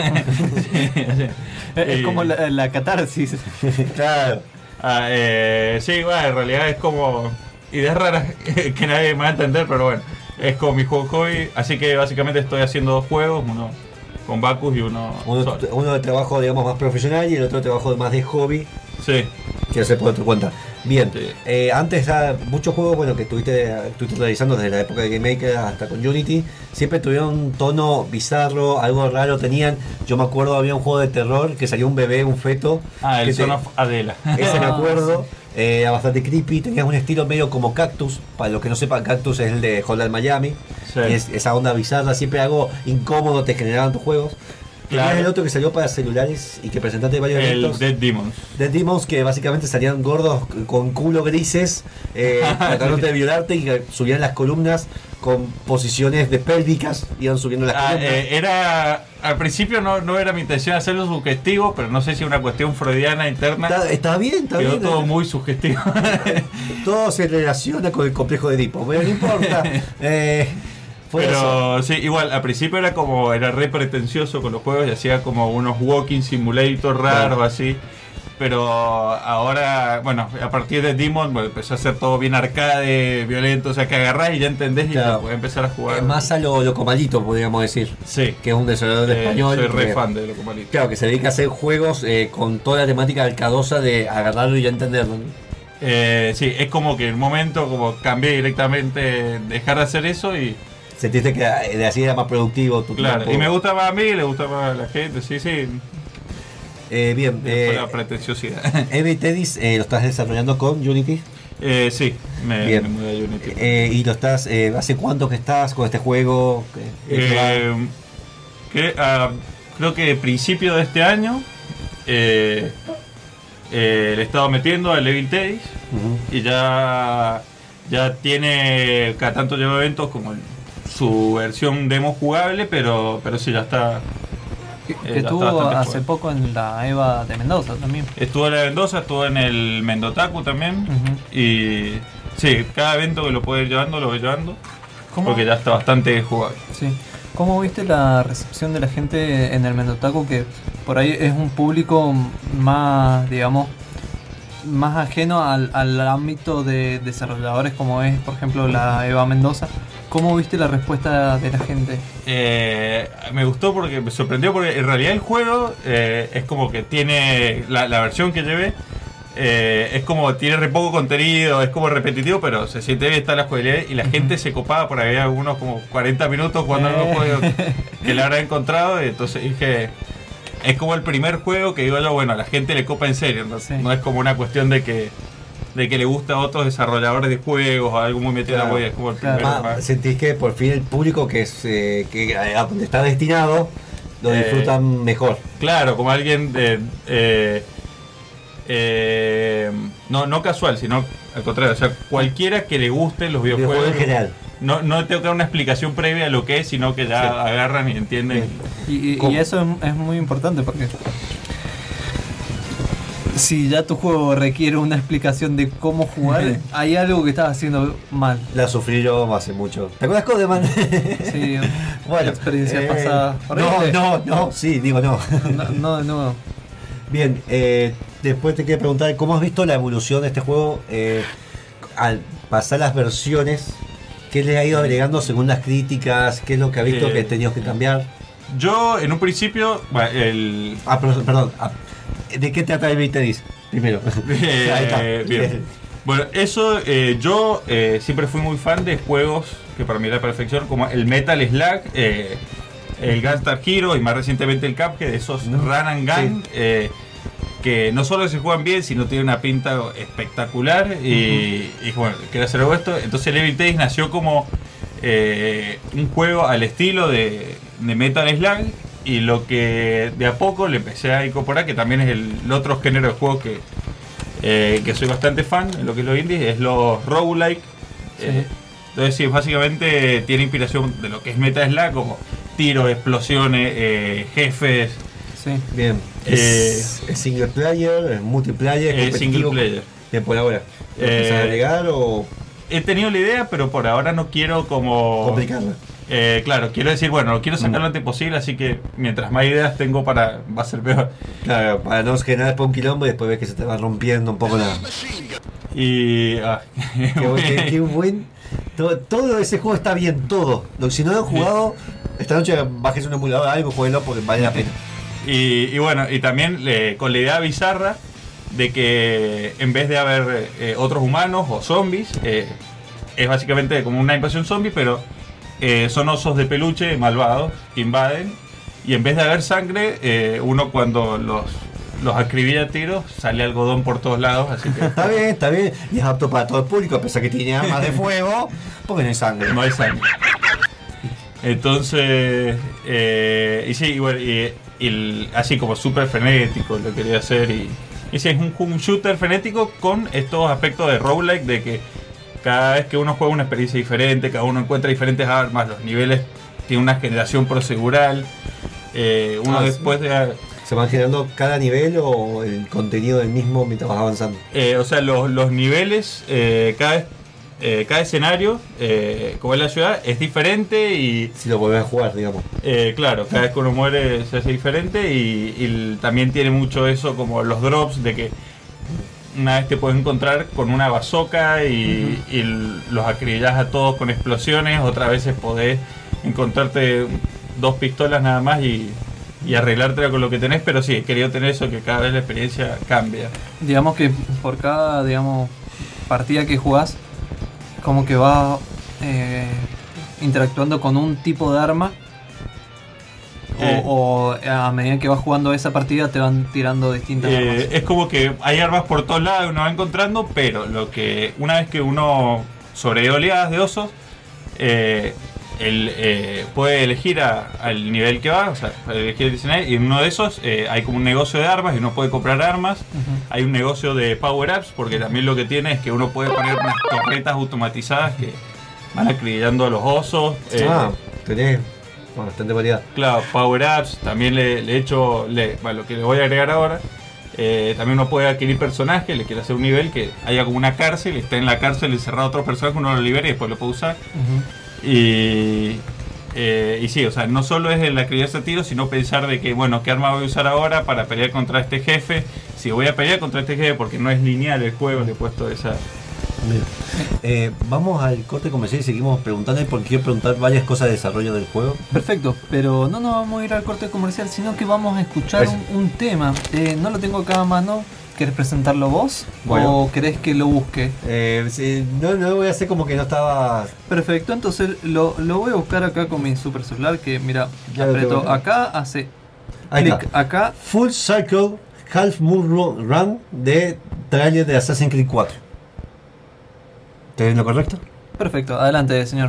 Es como la catarsis. Claro. Sí, bueno, en realidad es como ideas raras que nadie me va a entender, pero bueno, es como mi juego hobby, así que básicamente estoy haciendo dos juegos, uno con Bacchus y uno de trabajo, digamos, más profesional y el otro de trabajo más de hobby. Sí. Que hacer por tu cuenta. Bien, sí. Antes muchos juegos, bueno, que estuviste realizando desde la época de Game Maker hasta con Unity, siempre tuvieron un tono bizarro, algo raro tenían. Yo me acuerdo, había un juego de terror que salió un bebé, un feto. El Son of Adela. Ese me acuerdo. Era bastante creepy, tenías un estilo medio como Cactus. Para los que no sepan, Cactus es el de Hotline Miami. Sí. Esa onda bizarra, siempre algo incómodo te generaban tus juegos. Tenías Claro. el otro que salió para celulares y que presentaste varios El eventos. Dead Demons. Dead Demons, que básicamente salían gordos con culo grises, tratando de violarte, y que subían las columnas con posiciones de pélvicas, iban subiendo las columnas. Era al principio no era mi intención hacerlo sugestivo, pero no sé si es una cuestión freudiana interna. Está bien, está Quedó bien. todo muy sugestivo. Todo se relaciona con el complejo de Edipo, pero no importa. Pero sí, igual, al principio era re pretencioso con los juegos y hacía como unos walking simulators raros, así. Pero ahora, bueno, a partir de Demon, bueno, empezó a hacer todo bien arcade, violento, o sea que agarrás y ya entendés y ya podés empezar a jugar. Más a lo Locomalito, podríamos decir. Sí. Que es un desarrollador español. Soy re que- fan de Locomalito. Claro, que se dedica a hacer juegos con toda la temática alcadosa de agarrarlo y ya entenderlo, ¿no? Sí, es como que en un momento como cambié directamente, dejar de hacer eso y... Sentiste que de así era más productivo tu Claro, tiempo. y me gusta más a mí, le gusta más a la gente, sí. Bien, Fue la pretenciosidad. Evil Tales lo estás desarrollando con Unity. Sí, me mudé a Unity. Y lo estás, ¿hace cuánto que estás con este juego? Creo que principio de este año le he estado metiendo al Evil Tales y ya tiene, cada tanto lleva eventos como su versión demo jugable, pero sí, ya está. Que Ya está estuvo bastante hace jugable. poco en la EVA de Mendoza también. Estuvo en la Mendoza, estuvo en el Mendotaku también. Y sí, cada evento que lo puedo ir llevando, lo voy llevando. ¿Cómo? Porque ya está bastante jugable. Sí. ¿Cómo viste la recepción de la gente en el Mendotaku? Que por ahí es un público más, digamos, más ajeno al ámbito de desarrolladores como es, por ejemplo, la EVA Mendoza. ¿Cómo viste la respuesta de la gente? Me gustó porque me sorprendió porque en realidad el juego es como que tiene la versión que llevé. Es como tiene re poco contenido, es como repetitivo, pero se siente bien, está la jugabilidad y la gente se copaba por ahí, había algunos como 40 minutos jugando en un juego que la habrá encontrado, y entonces dije, es como el primer juego que digo yo, bueno, a la gente le copa en serio, no es como una cuestión de que le gusta a otros desarrolladores de juegos o algo muy metido en la web, es como el primero. Sentís que por fin el público que es que a donde está destinado lo disfrutan mejor. Claro, como alguien No casual, sino al contrario. O sea, cualquiera que le guste los videojuegos. en general. No tengo que dar una explicación previa a lo que es, sino que ya agarran y entienden. Y eso es muy importante porque si ya tu juego requiere una explicación de cómo jugar, hay algo que estás haciendo mal. La sufrí yo hace mucho. ¿Te acuerdas, Codeman? Sí, bueno, experiencia pasada. No, sí, digo no. No, de nuevo. Bien, después te quiero preguntar, ¿cómo has visto la evolución de este juego al pasar las versiones? ¿Qué le ha ido agregando según las críticas? ¿Qué es lo que ha visto que he tenido que cambiar? Yo, en un principio, perdón. ¿De qué trata el Tenis? Primero. Ahí está. Bien. Bueno, eso, yo siempre fui muy fan de juegos que para mí era perfección, como el Metal Slug, el Gunstar Hero y más recientemente el Cuphead, esos Run and Gun, que no solo se juegan bien, sino tienen una pinta espectacular. Y bueno, quería hacer algo esto. Entonces el Evil Tales nació como un juego al estilo de Metal Slug. Y lo que de a poco le empecé a incorporar, que también es el otro género de juego que soy bastante fan, en lo que es los indies, es los roguelike. Entonces sí, básicamente tiene inspiración de lo que es Metal Slug, como tiros, explosiones, jefes. Sí. Bien. ¿Es single player? ¿Es multiplayer? Es single player. Bien, por ahora. ¿Lo piensas agregar o...? He tenido la idea, pero por ahora no quiero como... complicarla. Claro, quiero decir, bueno, lo quiero sacar lo antes posible, así que mientras más ideas tengo va a ser peor. Claro, para no generar después un quilombo y después ves que se te va rompiendo un poco la... Y... qué buen... Todo ese juego está bien, todo. Si no lo han jugado, esta noche bajes un emulador algo, jueguelo porque vale la pena. Y bueno, y también con la idea bizarra de que en vez de haber otros humanos o zombies, es básicamente como una invasión zombie, pero son osos de peluche malvados que invaden, y en vez de haber sangre, uno cuando los acribilla a tiros sale algodón por todos lados, así que... Está bien, y es apto para todo el público, a pesar que tiene armas de fuego, porque no hay sangre. No hay sangre. Entonces, y sí, bueno, así como súper frenético lo quería hacer, y sí, es un shooter frenético con estos aspectos de roguelike, de que cada vez que uno juega una experiencia diferente, cada uno encuentra diferentes armas, los niveles tienen una generación procedural, después de... ¿Se van generando cada nivel o el contenido del mismo mientras vas avanzando? O sea, los niveles, cada escenario, como es la ciudad, es diferente y... Si lo vuelves a jugar, digamos. Claro, cada vez que uno muere se hace diferente y también tiene mucho eso como los drops, de que una vez te puedes encontrar con una bazooka y los acribillas a todos con explosiones, otras veces podés encontrarte 2 pistolas nada más y arreglártela con lo que tenés, pero sí, he querido tener eso, que cada vez la experiencia cambia. Digamos que por cada, partida que jugás, como que vas interactuando con un tipo de arma, o a medida que vas jugando esa partida te van tirando distintas armas. Es como que hay armas por todos lados, uno va encontrando, pero una vez que uno sobrevive oleadas de osos, puede elegir al nivel que va, o sea, puede elegir el escenario, y en uno de esos hay como un negocio de armas y uno puede comprar armas. Hay un negocio de power-ups, porque también lo que tiene es que uno puede poner unas torretas automatizadas que van acribillando a los osos. Tenés bastante variedad. Claro, power-ups, también le he hecho, lo que le voy a agregar ahora, también uno puede adquirir personajes, le quiere hacer un nivel que haya como una cárcel, está en la cárcel encerrado otro personaje, uno lo libera y después lo puede usar. Y sí, o sea, no solo es la crianza de tiro, sino pensar de que, bueno, ¿qué arma voy a usar ahora para pelear contra este jefe? Si voy a pelear contra este jefe, porque no es lineal el juego, le he puesto esa... Vamos al corte comercial y seguimos preguntando, porque quiero preguntar varias cosas de desarrollo del juego. Perfecto, pero no nos vamos a ir al corte comercial, sino que vamos a escuchar un tema. No lo tengo acá a mano. ¿Querés presentarlo vos? Bueno. ¿O querés que lo busque? No voy a hacer como que no estaba... Perfecto, entonces lo voy a buscar acá con mi super celular, que mira, aprieto acá, hace clic acá. Full Circle Half Moon Run de trailer de Assassin's Creed 4. ¿Estoy en lo correcto? Perfecto, adelante, señor.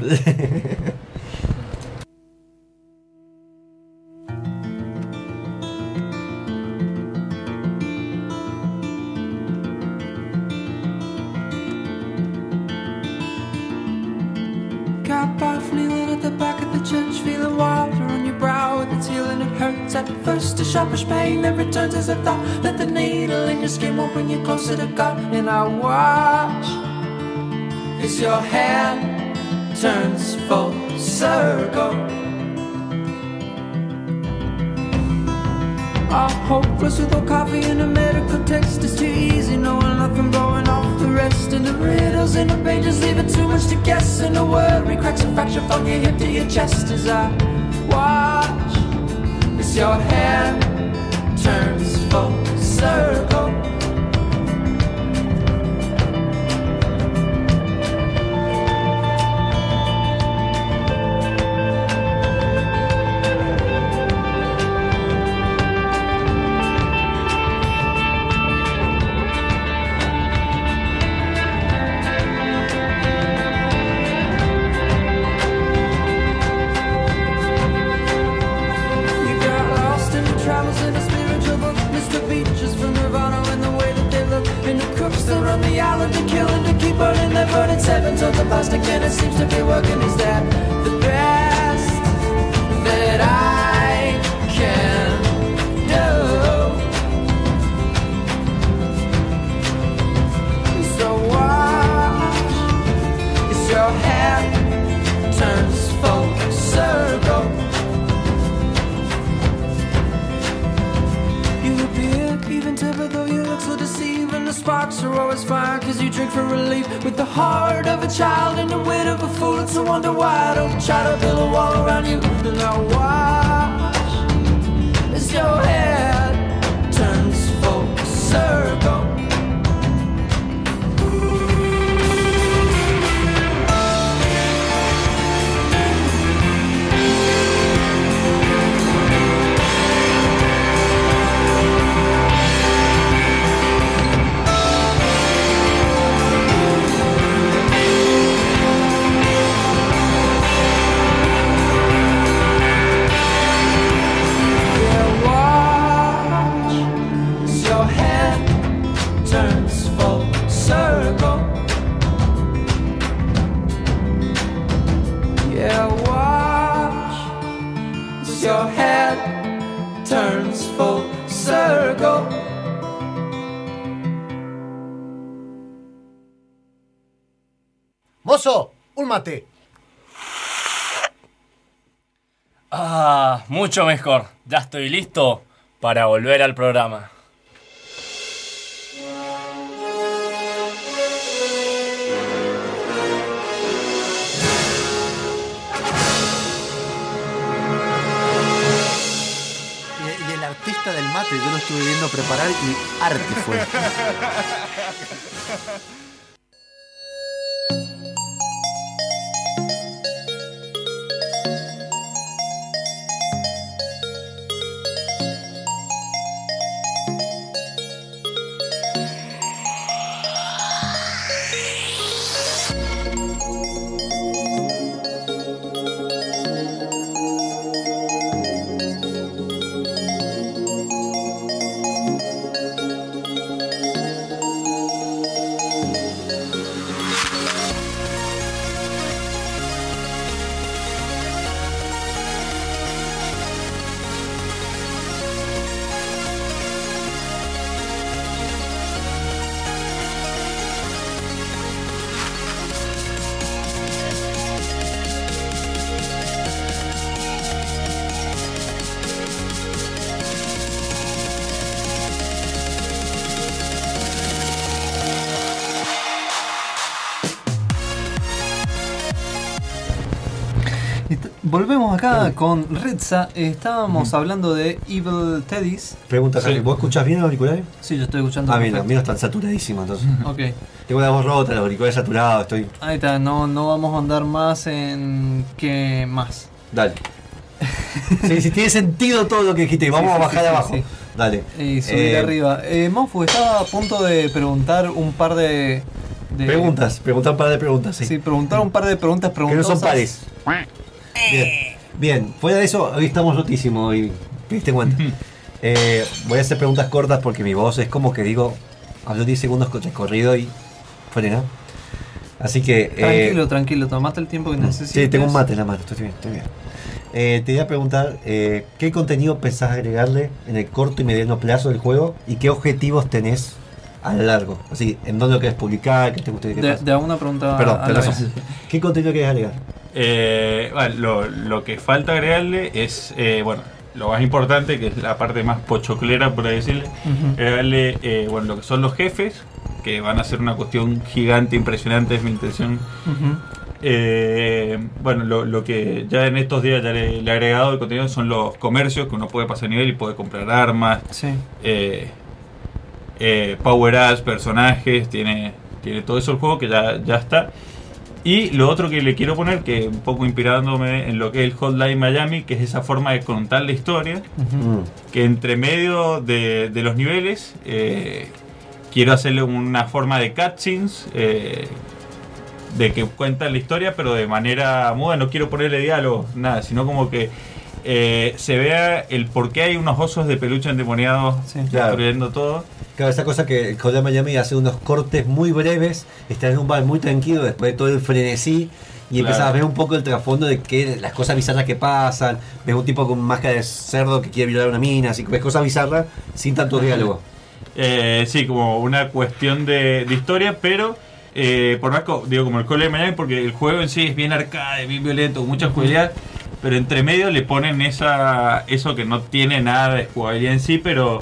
cap off, kneeling at the back of the church, feeling water on your brow with its healing. It hurts at first, a sharpish pain that returns as a thought that the needle in your skin will bring you closer to God. And I watch as your hand turns full circle. All hopeless without coffee and a medical text is too easy, knowing nothing blowing off the rest. And the riddles in the pages leaving too much to guess. And the worry cracks and fracture from your hip to your chest as I watch as your hand turns full circle. Seven tons of plastic and it seems to be working. Is that the best that I can do? So watch as your hand turns full circle. You appear even timid though you look so deceiving. The sparks are always fire cause you drink for relief. With the heart of a child and the wit of a fool, it's a wonder why I don't try to build a wall around you. And I watch as your head turns full circle. Your head turns full circle. Mozo, un mate. Ah, mucho mejor. Ya estoy listo para volver al programa. Del mate, yo lo estuve viendo preparar y arte fue. Volvemos acá con Redza. Estábamos hablando de Evil Teddy's. Pregunta, Harry, ¿vos escuchás bien los auriculares? Sí, yo estoy escuchando. Ah, mira, míos están saturadísimos entonces. Ok. Tengo la voz rota, los auriculares saturados, estoy. Ahí está, no vamos a andar más en. ¿Qué más? Dale. Si tiene sentido todo lo que dijiste, vamos a bajar abajo. Sí. Dale. Y subir arriba. Monfu, estaba a punto de preguntar un par de preguntar un par de preguntas, sí. Sí, preguntar un par de preguntas que no son pares. Bien, fuera de eso, hoy estamos rotísimos y te diste cuenta. Voy a hacer preguntas cortas porque mi voz es como que digo, hablo 10 segundos de corrido y frena. Así que... Tranquilo, tomate el tiempo que necesites. Sí, tengo un mate en la mano, estoy bien. Te iba a preguntar, ¿qué contenido pensás agregarle en el corto y mediano plazo del juego? ¿Y qué objetivos tenés a lo largo? Así, ¿en dónde lo querés publicar? ¿Qué te gustaría que pase? De alguna pregunta. Perdón, ¿qué contenido querés agregar? Bueno, lo que falta agregarle es, bueno, lo más importante, que es la parte más pochoclera, por así decirle, agregarle, bueno, lo que son los jefes, que van a ser una cuestión gigante, impresionante, es mi intención. Bueno, lo que ya en estos días ya le he agregado el contenido son los comercios, que uno puede pasar nivel y puede comprar armas, power-ups, personajes, tiene todo eso el juego que ya está. Y lo otro que le quiero poner, que un poco inspirándome en lo que es el Hotline Miami, que es esa forma de contar la historia, que entre medio de los niveles quiero hacerle una forma de cutscenes, de que cuentan la historia, pero de manera muda. No quiero ponerle diálogos, nada, sino como que se vea el por qué hay unos osos de peluche endemoniados destruyendo todo. Claro, esa cosa que el Hotline Miami hace unos cortes muy breves, está en un bar muy tranquilo después de todo el frenesí, y empiezas a ver un poco el trasfondo de que las cosas bizarras que pasan. Ves un tipo con máscara de cerdo que quiere violar a una mina, así que ves cosas bizarras sin tanto diálogo. Sí, como una cuestión de historia, pero por más digo como el Hotline Miami, porque el juego en sí es bien arcade, bien violento, con mucha jugabilidad, pero entre medio le ponen eso que no tiene nada de jugabilidad en sí, pero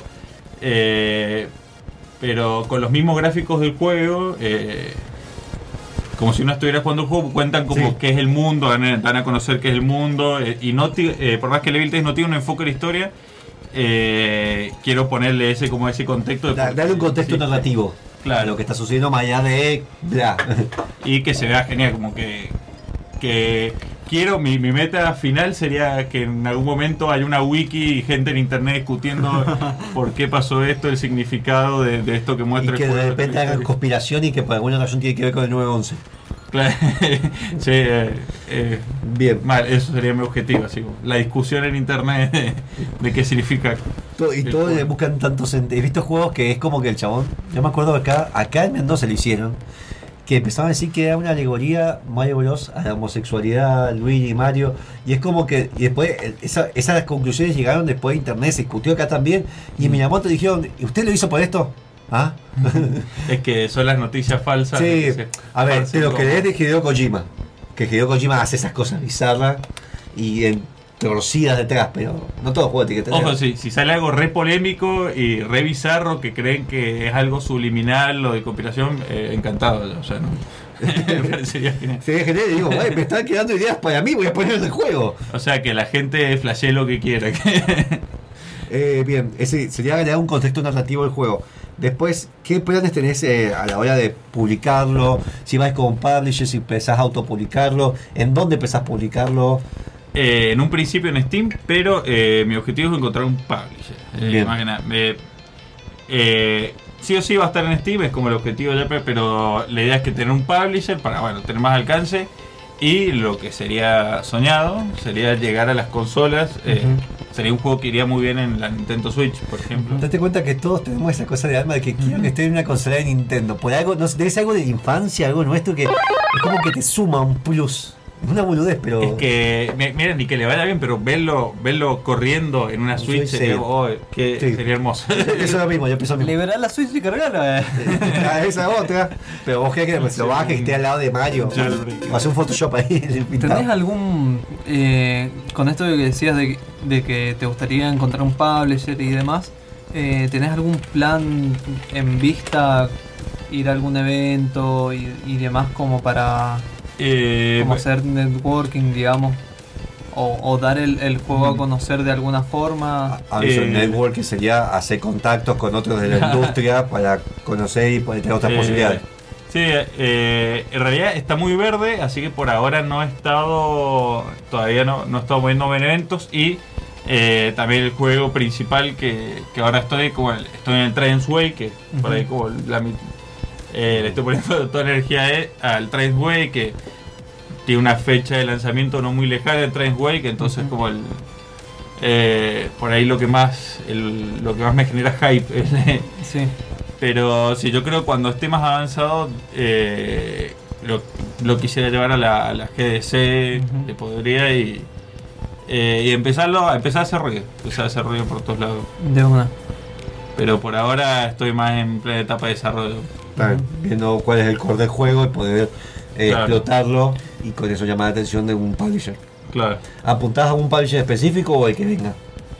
con los mismos gráficos del juego, como si uno estuviera jugando el juego, cuentan como qué es el mundo, dan a conocer qué es el mundo, y no por más que el Evil Tales no tiene un enfoque de historia, quiero ponerle ese contexto. Darle un contexto narrativo. Claro. Lo que está sucediendo más allá de... bla. Y que se vea genial, como que quiero, mi meta final sería que en algún momento haya una wiki y gente en internet discutiendo por qué pasó esto, el significado de esto que muestra y que el juego. De repente hagan conspiración y que por alguna razón tiene que ver con el 9/11. Claro. Sí, bien. Mal, eso sería mi objetivo, así, la discusión en internet de qué significa. Todos le buscan tanto sentido. He visto juegos que es como que el chabón, yo me acuerdo acá en Mendoza lo hicieron, que empezaban a decir que era una alegoría Mario Bros a la homosexualidad, Luigi y Mario, y es como que, y después esas conclusiones llegaron después de internet, se discutió acá también, y en Miyamoto dijeron, ¿y usted lo hizo por esto? ¿Ah? Es que son las noticias falsas. Sí, a ver, te lo crees de Hideo Kojima, que Hideo Kojima hace esas cosas bizarras y torcidas detrás, pero no todo juego tiene que tener. Ojo, si sale algo re polémico y re bizarro que creen que es algo subliminal o de conspiración, encantado, o sea, no. Me parecería genial. Sería genial, digo, me están quedando ideas para mí, voy a poner en el juego. O sea, que la gente flashee lo que quiera. Bien, ese sería agregar un contexto narrativo del juego. Después, ¿qué planes tenés a la hora de publicarlo? Si vas con un publisher, si empezás a autopublicarlo, ¿en dónde empezás a publicarlo? En un principio en Steam, pero mi objetivo es encontrar un publisher. Más que nada. Sí o sí va a estar en Steam, es como el objetivo ya, pero la idea es que tener un publisher para tener más alcance. Y lo que sería soñado sería llegar a las consolas. Sería un juego que iría muy bien en la Nintendo Switch, por ejemplo. Date cuenta que todos tenemos esa cosa de alma de que quiero que esté en una consola de Nintendo. Por algo, no sé, debe ser algo de infancia, algo nuestro que es como que te suma un plus. Una boludez, pero... Es que, miren, ni que le vaya bien, pero verlo corriendo en una Switch sería hermoso. Eso es lo mismo, yo pienso lo mismo. Liberar la Switch y cargarla. Esa otra. Pero vos querés que lo bajes, que esté al lado de Mario. O hacer un Photoshop ahí. ¿Tenés algún... con esto que decías de que te gustaría encontrar un publisher y demás, ¿tenés algún plan en vista, ir a algún evento y demás como para... como hacer networking, digamos, o dar el juego a conocer de alguna forma? Networking sería hacer contactos con otros de la industria para conocer y poder tener otras posibilidades. Sí, en realidad está muy verde, así que por ahora no he estado, todavía no he estado moviéndome en eventos. Y también el juego principal que ahora estoy en el Trainsway, que por ahí como le estoy poniendo toda energía al Trainsway, que tiene una fecha de lanzamiento no muy lejana del Trainsway, que entonces como por ahí lo que más me genera hype. Sí. Pero sí, yo creo que cuando esté más avanzado lo quisiera llevar a la GDC, que podría, y empezar a hacer ruido. Empezar a hacer ruido por todos lados. De una. Pero por ahora estoy más en plena etapa de desarrollo. Viendo cuál es el core del juego y poder explotarlo, y con eso llamar la atención de un publisher. Claro. ¿Apuntás a un publisher específico o el que venga?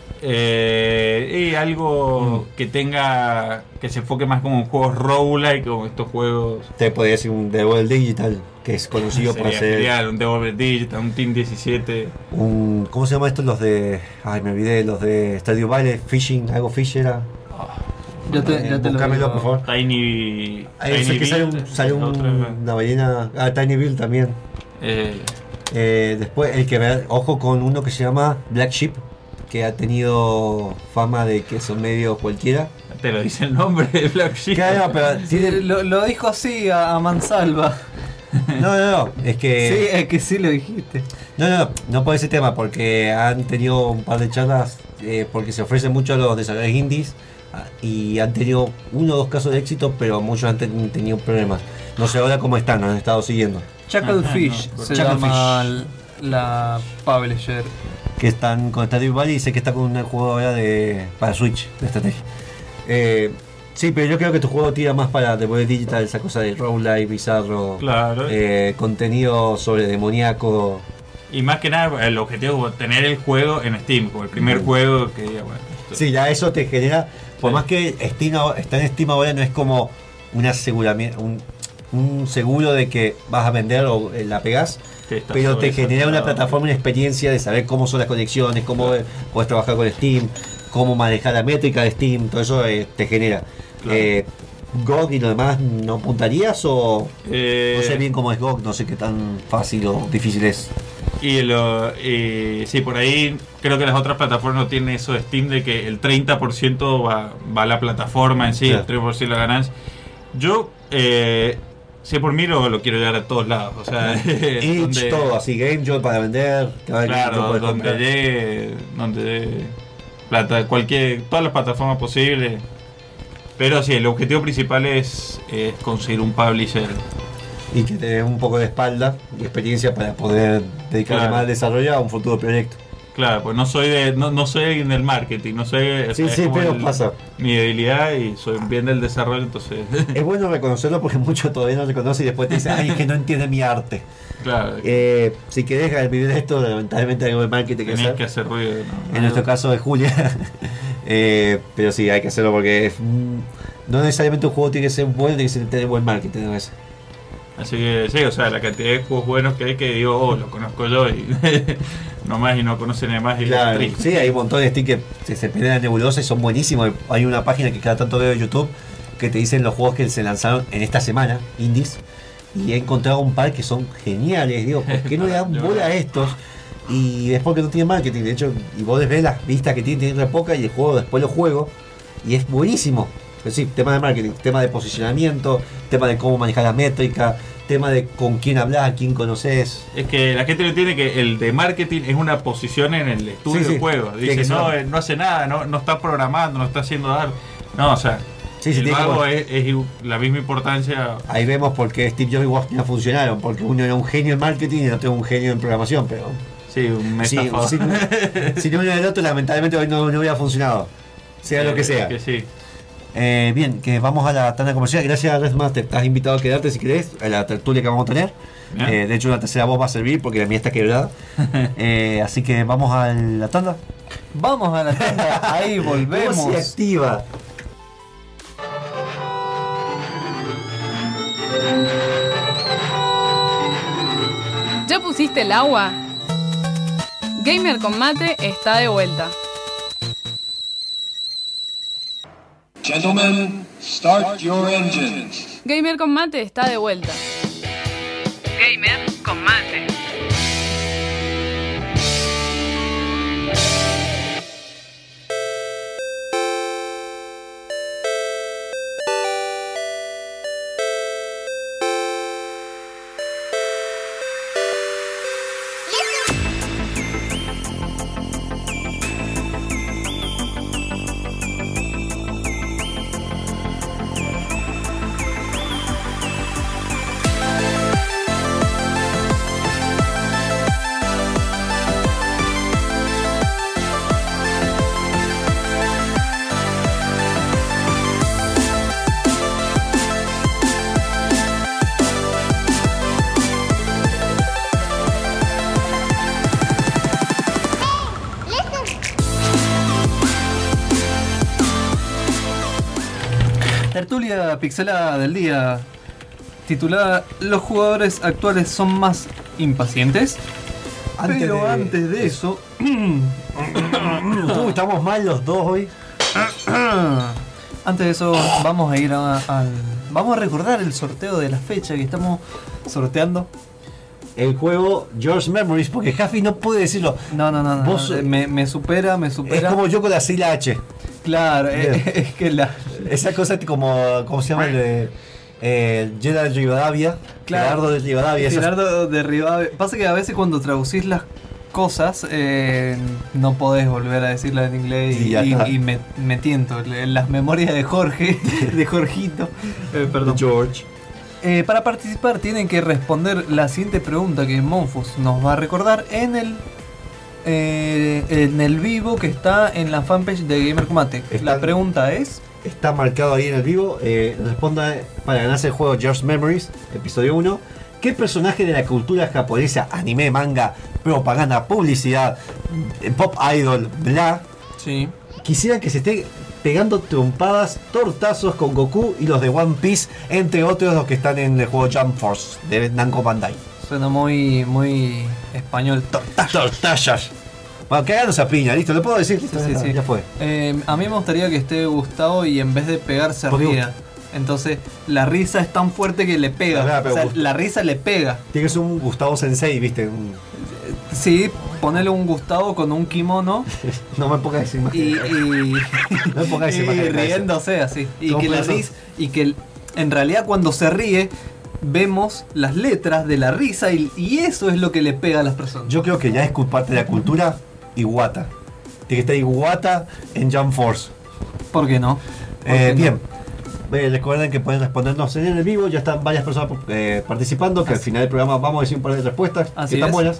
Y algo que se enfoque más como en juegos roguelike, como estos juegos. Te podría decir un Devolver Digital, que es conocido por hacer. Genial, un Devolver Digital, un Team 17. ¿Cómo se llama esto? Los de. Ay, me olvidé, los de Stardew Valley, Fishing, algo Fish era. Ya te lo Búscamelo, digo. por favor. Tiny Sé que sale una ballena. Tiny Bill también. Después, el que ve, ojo con uno que se llama Black Sheep, que ha tenido fama de que son medio cualquiera. Te lo dice el nombre de Black Sheep. Claro, pero Lo dijo así a mansalva. No, es que. Sí, es que sí lo dijiste. No por ese tema, porque han tenido un par de charlas, porque se ofrecen mucho a los desarrolladores indies y han tenido 1 o 2 casos de éxito, pero muchos han tenido problemas. No sé ahora cómo están, han estado siguiendo. Chucklefish se llama la publisher. Que están con Stardew Valley y sé que está con una jugadora para Switch de estrategia. Sí, pero yo creo que tu juego tira más para Devolver Digital, esa cosa de roguelike, bizarro, claro. Contenido sobre demoníaco. Y más que nada, el objetivo es tener el juego en Steam, como el primer juego que diga, bueno. Sí, ya eso te genera, por más que Steam está en Steam ahora, no es como un seguro de que vas a vender o la pegás, pero te genera una plataforma, una experiencia de saber cómo son las conexiones, cómo puedes trabajar con Steam, cómo manejar la métrica de Steam, todo eso te genera. Claro. ¿GOG y lo demás no apuntarías o no sé bien cómo es GOG, no sé qué tan fácil o difícil es? Sí, por ahí creo que las otras plataformas no tienen eso de Steam de que el 30% va a la plataforma en sí, el 3% la ganancia. Yo, si por mí lo quiero llevar a todos lados, o sea, todo así, GameJoy para vender, claro, donde llegue todas las plataformas posibles. Pero sí, el objetivo principal es conseguir un publisher y que te dé un poco de espalda y experiencia para poder dedicarle más al desarrollo a un futuro proyecto. Claro, pues no soy en el marketing, no soy. Sí, pero pasa. Mi debilidad, y soy bien del desarrollo, entonces. Es bueno reconocerlo porque muchos todavía no reconocen y después te dicen, ay, es que no entiende mi arte. Claro. Si querés vivir esto, lamentablemente hay algo de marketing que hacer. Que hacer ruido. En nuestro caso es Julia. Pero sí, hay que hacerlo porque no necesariamente un juego tiene que ser bueno, tiene que tener buen marketing a veces. Así que sí, o sea, la cantidad de juegos buenos que hay que digo, lo conozco yo y nomás y no conocen nada más. Y claro, sí, hay un montón de Steam que se pelean en nebulosa y son buenísimos. Hay una página que cada tanto veo en YouTube que te dicen los juegos que se lanzaron en esta semana, indies, y he encontrado un par que son geniales. Digo, ¿por qué no le dan bola a estos? Y es porque no tienen marketing, de hecho, y vos ves las vistas que tienen re poca y el juego después lo juego y es buenísimo. Pero sí, tema de marketing, tema de posicionamiento, tema de cómo manejar la métrica, tema de con quién hablas, a quién conoces. Es que la gente no entiende que el de marketing es una posición en el estudio del juego. Dice, no hace nada, no está programando, no está haciendo arte. No, o sea, el vago es la misma importancia. Ahí vemos por qué Steve Jobs y Wozniak funcionaron, porque uno era un genio en marketing y el otro era un genio en programación, pero... Sí, un metafo. Si no uno del otro, lamentablemente hoy no hubiera funcionado, sea lo que sea. Que sí. Bien, que vamos a la tanda comercial. Gracias, Redmaster, estás invitado a quedarte si querés a la tertulia que vamos a tener. De hecho, una tercera voz va a servir porque la mía está quebrada. Así que vamos a la tanda. Vamos a la tanda, ahí volvemos. ¿Cómo se activa? ¿Ya pusiste el agua? Gamer con Mate está de vuelta. Gentlemen, start your engines. Gamer con Mate está de vuelta. Gamer con Mate. tertulia pixelada del día, titulada ¿Los jugadores actuales son más impacientes? Pero antes de eso... estamos mal los dos hoy. Antes de eso vamos a ir vamos a recordar el sorteo de la fecha que estamos sorteando. El juego Yours Memories, porque Jaffi no puede decirlo. No. Vos, me supera. Es como yo con la sigla H. Claro, es que esa cosa como... ¿Cómo se llama? Gerard de Rivadavia. Claro. Gerardo de Rivadavia. Gerardo de Rivadavia. Pasa que a veces cuando traducís las cosas no podés volver a decirla en inglés y me tiento. Las memorias de Jorge, de Jorgito. Perdón. George. Para participar tienen que responder la siguiente pregunta que Monfus nos va a recordar en el vivo que está en la fanpage de Gamer Combate. La pregunta es... Está marcado ahí en el vivo. Responda para ganarse el juego Yours Memories, episodio 1. ¿Qué personaje de la cultura japonesa, anime, manga, propaganda, publicidad, pop idol, bla, quisiera que se esté pegando trompadas, tortazos con Goku y los de One Piece, entre otros los que están en el juego Jump Force de Namco Bandai? Suena muy español. Tortallas. Bueno, que hagan esa piña, listo, ¿lo puedo decir? Listo, sí. Ya fue. A mí me gustaría que esté Gustavo y en vez de pegar se ría. Entonces la risa es tan fuerte que le pega. Claro, o sea, la risa le pega. Tiene que ser un Gustavo Sensei, ¿viste? Sí, ponele un Gustavo con un kimono. No me pongas esa imagen. No me pongas esa imagen. Y riéndose así. Y que la risa. Y que en realidad cuando se ríe vemos las letras de la risa y eso es lo que le pega a las personas. Yo creo que ya es parte de la cultura Iwata. Tiene que estar Iwata en Jump Force. ¿Por qué no? Bien. Recuerden que pueden respondernos en el vivo. Ya están varias personas participando. Que al final del programa vamos a decir un par de respuestas que están buenas.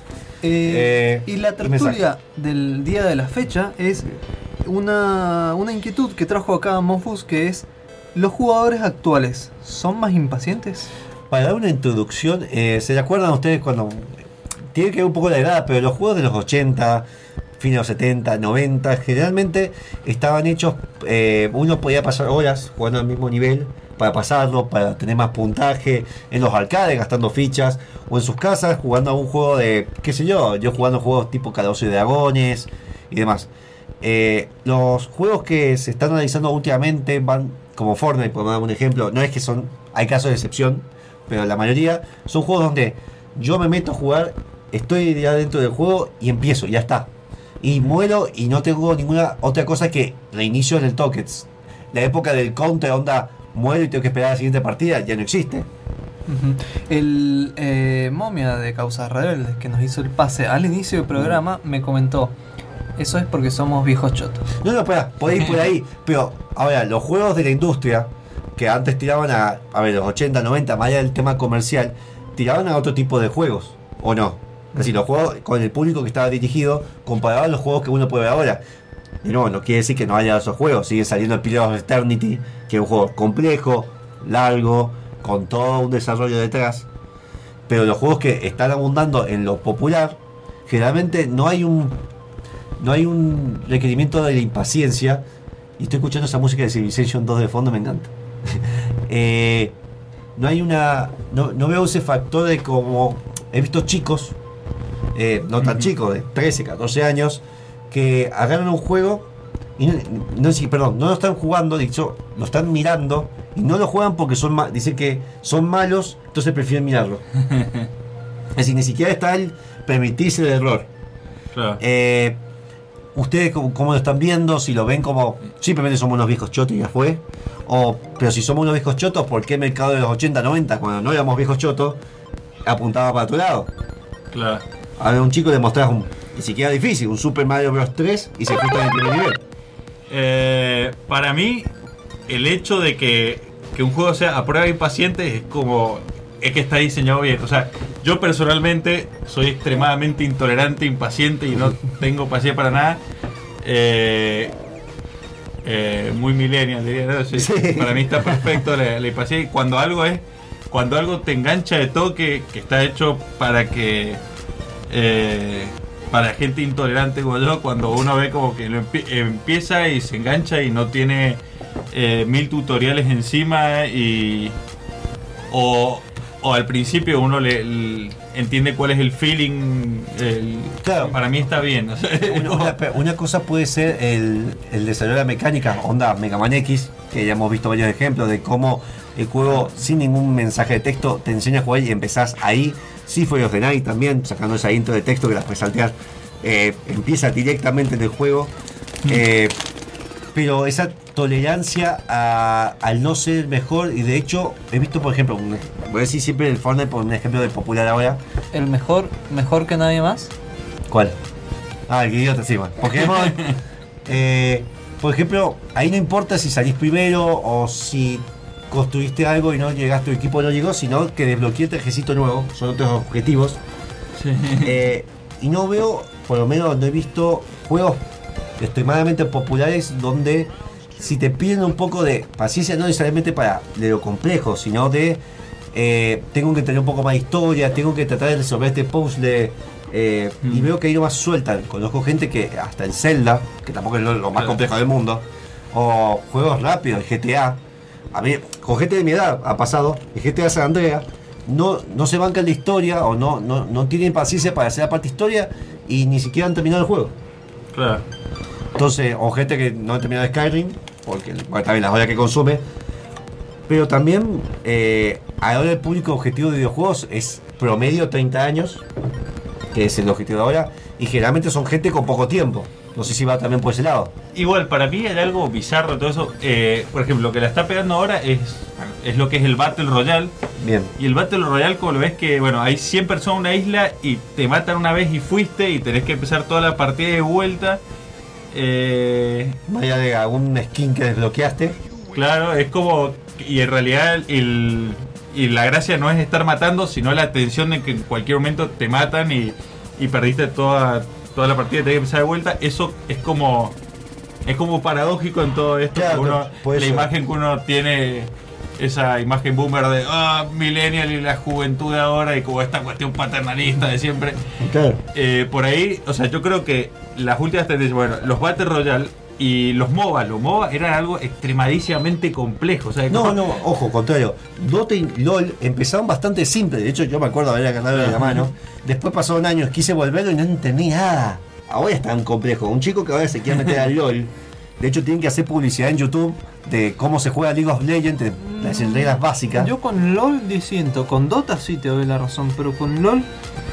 Y la tertulia del día de la fecha es una inquietud que trajo acá Monfus, que es: ¿los jugadores actuales son más impacientes? Para dar una introducción, ¿se acuerdan ustedes cuando... Tiene que ver un poco la edad, pero los juegos de los 80, fines de los 70, 90, generalmente estaban hechos... uno podía pasar horas jugando al mismo nivel para pasarlo, para tener más puntaje, en los arcades gastando fichas, o en sus casas jugando a un juego de... qué sé yo jugando juegos tipo Calabozos y Dragones y demás. Los juegos que se están analizando últimamente van como Fortnite, por dar un ejemplo. No es que son... hay casos de excepción, pero la mayoría son juegos donde yo me meto a jugar, estoy ya dentro del juego y empiezo, ya está. Y muero y no tengo ninguna otra cosa que reinicio en el Tokens. La época del counter, onda, muero y tengo que esperar a la siguiente partida, ya no existe. El Momia de Causas Rebeldes, que nos hizo el pase al inicio del programa, me comentó: eso es porque somos viejos chotos. No, espera, podéis ir por ahí. Pero ahora, los juegos de la industria, que antes tiraban a ver, los 80, 90, más allá del tema comercial, tiraban a otro tipo de juegos, ¿o no? Es decir, los juegos con el público que estaba dirigido comparaban los juegos que uno puede ver ahora. Y no quiere decir que no haya esos juegos. Sigue saliendo el Pillars of Eternity, que es un juego complejo, largo, con todo un desarrollo detrás. Pero los juegos que están abundando en lo popular, generalmente no hay un requerimiento de la impaciencia. Y estoy escuchando esa música de Civilization 2 de fondo, me encanta. No veo ese factor de como he visto chicos, no tan chicos, de 13, 14 años, que agarran un juego y no lo están jugando, dicho, lo están mirando y no lo juegan porque dicen que son malos, entonces prefieren mirarlo. Es decir, ni siquiera está el permitirse el error. Claro. Ustedes cómo lo están viendo, si lo ven como simplemente somos unos viejos chotos y ya fue, pero si somos unos viejos chotos, ¿por qué el mercado de los 80, 90, cuando no éramos viejos chotos, apuntaba para otro lado? Claro. A ver, un chico le mostrás ni siquiera difícil, un Super Mario Bros 3 y se ajusta en el primer nivel. Para mí, el hecho de que un juego sea a prueba impaciente es que está diseñado bien. O sea, yo personalmente soy extremadamente intolerante, impaciente y no tengo paciencia para nada. Muy millennial, diría, ¿no? Sí, para mí está perfecto la impaciencia. Y cuando algo te engancha de todo, que está hecho para que para gente intolerante como yo, cuando uno ve como que lo empieza y se engancha y no tiene 1000 tutoriales encima o al principio uno entiende cuál es el feeling. Claro. Para mí está bien. O sea, una cosa puede ser el desarrollo de la mecánica, onda Mega Man X, que ya hemos visto varios ejemplos de cómo el juego sin ningún mensaje de texto te enseña a jugar y empezás ahí. Symphony of the Night también, sacando esa intro de texto que la puedes saltear, empieza directamente en el juego. Pero esa tolerancia al no ser mejor, y de hecho he visto, por ejemplo, voy a decir siempre el Fortnite por un ejemplo de popular ahora. ¿El mejor que nadie más? ¿Cuál? Ah, el idiota encima. Pokémon. Por ejemplo, ahí no importa si salís primero o si construiste algo y no llegaste, tu equipo no llegó, sino que desbloqueé el trajecito nuevo, son otros objetivos. Sí. Y no veo, por lo menos no he visto juegos extremadamente populares donde si te piden un poco de paciencia, no necesariamente de lo complejo, sino de tengo que tener un poco más de historia, tengo que tratar de resolver este puzzle, y veo que ahí nomás sueltan. Conozco gente que hasta el Zelda, que tampoco es lo más complejo del mundo, o juegos rápidos, el GTA. A mí, con gente de mi edad ha pasado, el GTA San Andreas no se bancan la historia o no tienen paciencia para hacer la parte historia y ni siquiera han terminado el juego. Claro. Entonces, o gente que no ha terminado Skyrim, porque bueno, también las horas que consume. Pero también, ahora el público objetivo de videojuegos es promedio 30 años, que es el objetivo de ahora, y generalmente son gente con poco tiempo. No sé si va también por ese lado. Igual, para mí era algo bizarro todo eso. Por ejemplo, lo que la está pegando ahora es lo que es el Battle Royale. Bien. Y el Battle Royale, como lo ves, que bueno, hay 100 personas en una isla y te matan una vez y fuiste y tenés que empezar toda la partida de vuelta. Vaya de algún skin que desbloqueaste. Claro, es como... Y en realidad y la gracia no es estar matando, sino la tensión de que en cualquier momento te matan y perdiste toda la partida y tenés que empezar de vuelta. Eso es como paradójico en todo esto. Claro, la imagen que uno tiene, esa imagen boomer de millennial y la juventud de ahora, y como esta cuestión paternalista de siempre. Claro. Por ahí, o sea, yo creo que las últimas tendencias, bueno, los Battle Royale y los MOBA eran algo extremadísimamente complejo. O sea, ojo, contrario. Dota y LOL empezaron bastante simple. De hecho, yo me acuerdo haber ganado de la mano. Después pasaron años, quise volverlo y no entendí nada. Ahora es tan complejo. Un chico que ahora se quiere meter al LOL. De hecho, tienen que hacer publicidad en YouTube de cómo se juega League of Legends, las reglas básicas. Yo con LOL disiento. Con Dota sí te doy la razón, pero con LOL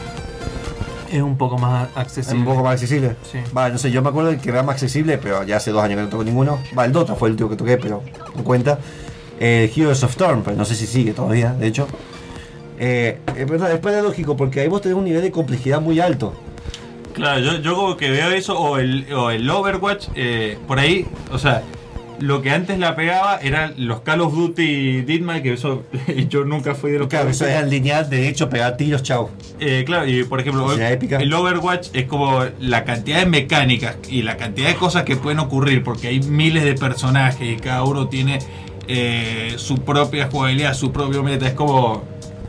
es un poco más accesible. ¿Un poco más accesible? Sí. Vale, no sé, yo me acuerdo que era más accesible, pero ya hace 2 años que no toco ninguno. El Dota fue el último que toqué, pero no cuenta. Heroes of Storm, pero no sé si sigue todavía, de hecho. Es verdad, es paradójico porque ahí vos tenés un nivel de complejidad muy alto. Claro, yo como que veo eso, o el Overwatch, por ahí, o sea, lo que antes la pegaba eran los Call of Duty Deathmatch, que eso yo nunca fui de los Claro, eso es lineal, de hecho, pegar tiros, chao. Claro, y por ejemplo, el Overwatch es como la cantidad de mecánicas y la cantidad de cosas que pueden ocurrir, porque hay miles de personajes y cada uno tiene su propia jugabilidad, su propio meta. Es como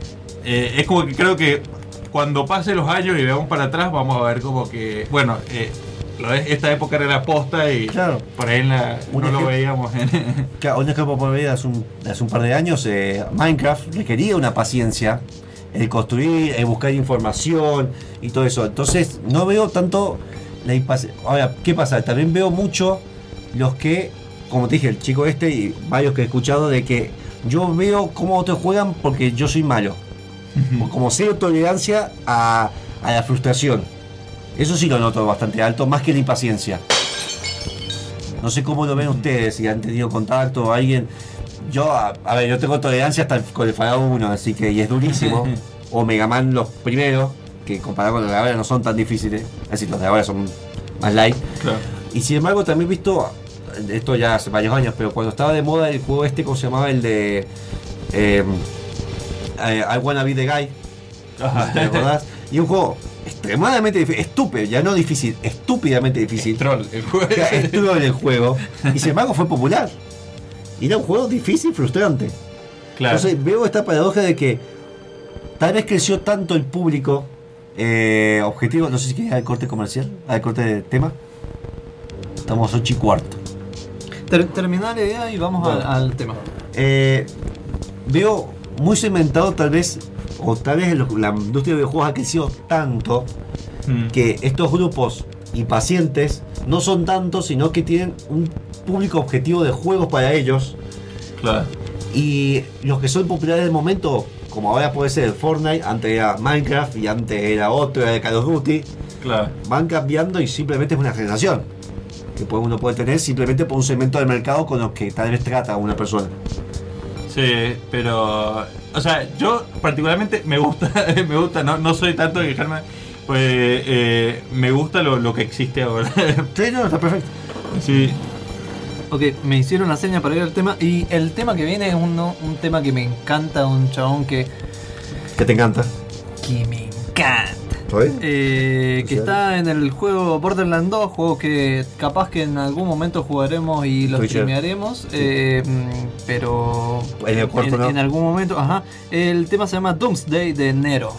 que creo que cuando pasen los años y veamos para atrás, vamos a ver como que, bueno, esta época era la posta y claro, por ahí no lo veíamos. Claro, un ejemplo por ver hace un par de años, Minecraft requería una paciencia, el construir, el buscar información y todo eso. Entonces no veo tanto la impaciencia. Ahora, ¿qué pasa? También veo mucho los que, como te dije, el chico y varios que he escuchado, de que yo veo cómo otros juegan porque yo soy malo. Como cero tolerancia a la frustración. Eso sí lo noto bastante alto, más que la impaciencia. No sé cómo lo ven ustedes, si han tenido contacto o alguien. Yo, a ver, yo tengo tolerancia hasta con el Fallout 1, así que y es durísimo. O Mega Man los primeros, que comparado con los de ahora no son tan difíciles. Es decir, los de ahora son más light. Claro. Y sin embargo también he visto, esto ya hace varios años, pero cuando estaba de moda el juego ¿cómo se llamaba? El de I Wanna Be The Guy. ¿Te acordás? Y un juego extremadamente difícil, estúpido, ya no difícil, estúpidamente difícil. Es troll el juego. Es troll el juego. Y sin embargo fue popular. Y era un juego difícil, frustrante. Claro. Entonces veo esta paradoja de que tal vez creció tanto el público objetivo. No sé si quería el corte comercial, el corte de tema. Estamos 8:15. Terminar la idea y vamos al tema. Veo muy segmentado tal vez la industria de videojuegos ha crecido tanto que estos grupos impacientes no son tantos, sino que tienen un público objetivo de juegos para ellos. Claro. Y los que son populares del momento, como ahora puede ser Fortnite, antes era Minecraft y antes era otro, era Call of Duty, claro, van cambiando y simplemente es una generación que uno puede tener simplemente por un segmento del mercado con los que tal vez trata a una persona. Sí, pero... O sea, yo particularmente me gusta, no soy tanto de quejarme, pues me gusta lo que existe ahora. Sí, no, está perfecto. Sí. Ok, me hicieron la seña para ir al tema. Y el tema que viene es un tema que me encanta, un chabón que te encanta. Que me encanta. Que está en el juego Borderlands 2, juego que capaz que en algún momento jugaremos y lo streamearemos, pero en algún momento, el tema se llama Doomsday de Nero.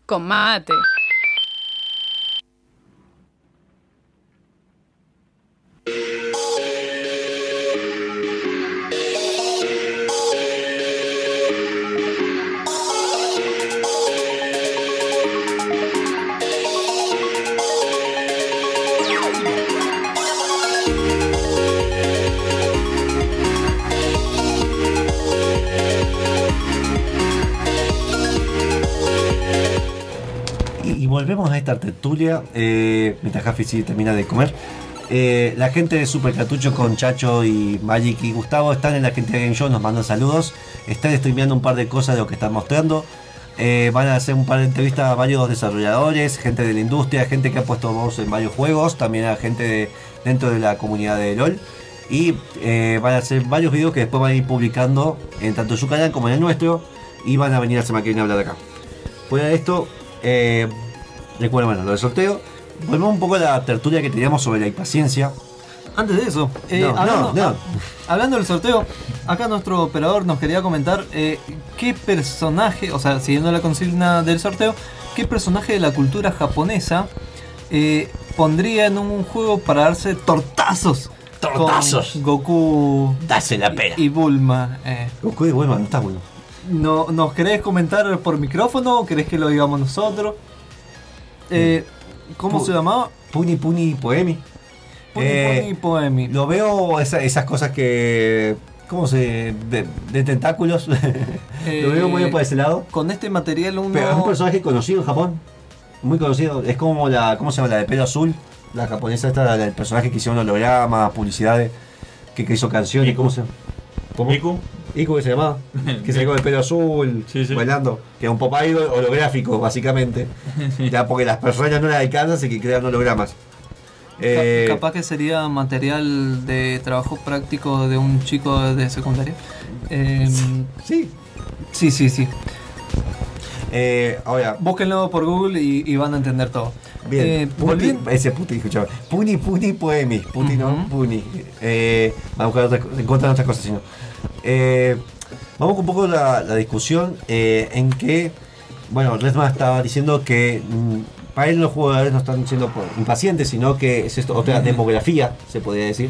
con mate. Y volvemos a esta tertulia, mientras Jaffi sí termina de comer. La gente de Super Cartucho con Chacho y Magic y Gustavo están en la Argentina Game Show, nos mandan saludos. Están streameando un par de cosas de lo que están mostrando. Van a hacer un par de entrevistas a varios desarrolladores, gente de la industria, gente que ha puesto voz en varios juegos, también a gente dentro de la comunidad de LOL. Y van a hacer varios videos que después van a ir publicando en tanto su canal como en el nuestro. Y van a venir a semana que viene a hablar de acá. Fuera de esto, recuerden, bueno, lo del sorteo. Volvemos un poco a la tertulia que teníamos sobre la impaciencia. Antes de eso, hablando del sorteo, acá nuestro operador nos quería comentar qué personaje, o sea, siguiendo la consigna del sorteo, qué personaje de la cultura japonesa pondría en un juego para darse tortazos. ¡Tortazos! Con Goku. Dase la pena. Y Bulma. Goku y Bulma, no está bueno. No, ¿nos querés comentar por micrófono o querés que lo digamos nosotros? ¿Cómo se llamaba? Puni Poemi. Puni Poemi. Lo veo esas cosas que... ¿Cómo se...? De tentáculos. Lo veo muy bien por ese lado. Con este material uno... Pero es un personaje conocido en Japón. Muy conocido. Es como la... ¿Cómo se llama? La de pelo azul. La japonesa esta, el personaje que hicieron hologramas, publicidades, que hizo canciones. Iku. ¿Cómo se llama? Iku que se llamaba. Que se con el pelo azul, sí. bailando. Que es un pop idol holográfico, básicamente. Ya porque las personas no le alcanzan, así que crean hologramas. Capaz que sería material de trabajo práctico de un chico de secundaria. Sí. Sí. Ahora, búsquenlo por Google y van a entender todo. Bien, ese Puti, escuchaba. Puni Poemi. Puti no, Puni. Vamos a buscar encontrar otras cosas, sino. Vamos con un poco la discusión en que, bueno, Redman estaba diciendo que para él los jugadores no están siendo impacientes, sino que es esto, otra demografía, se podría decir.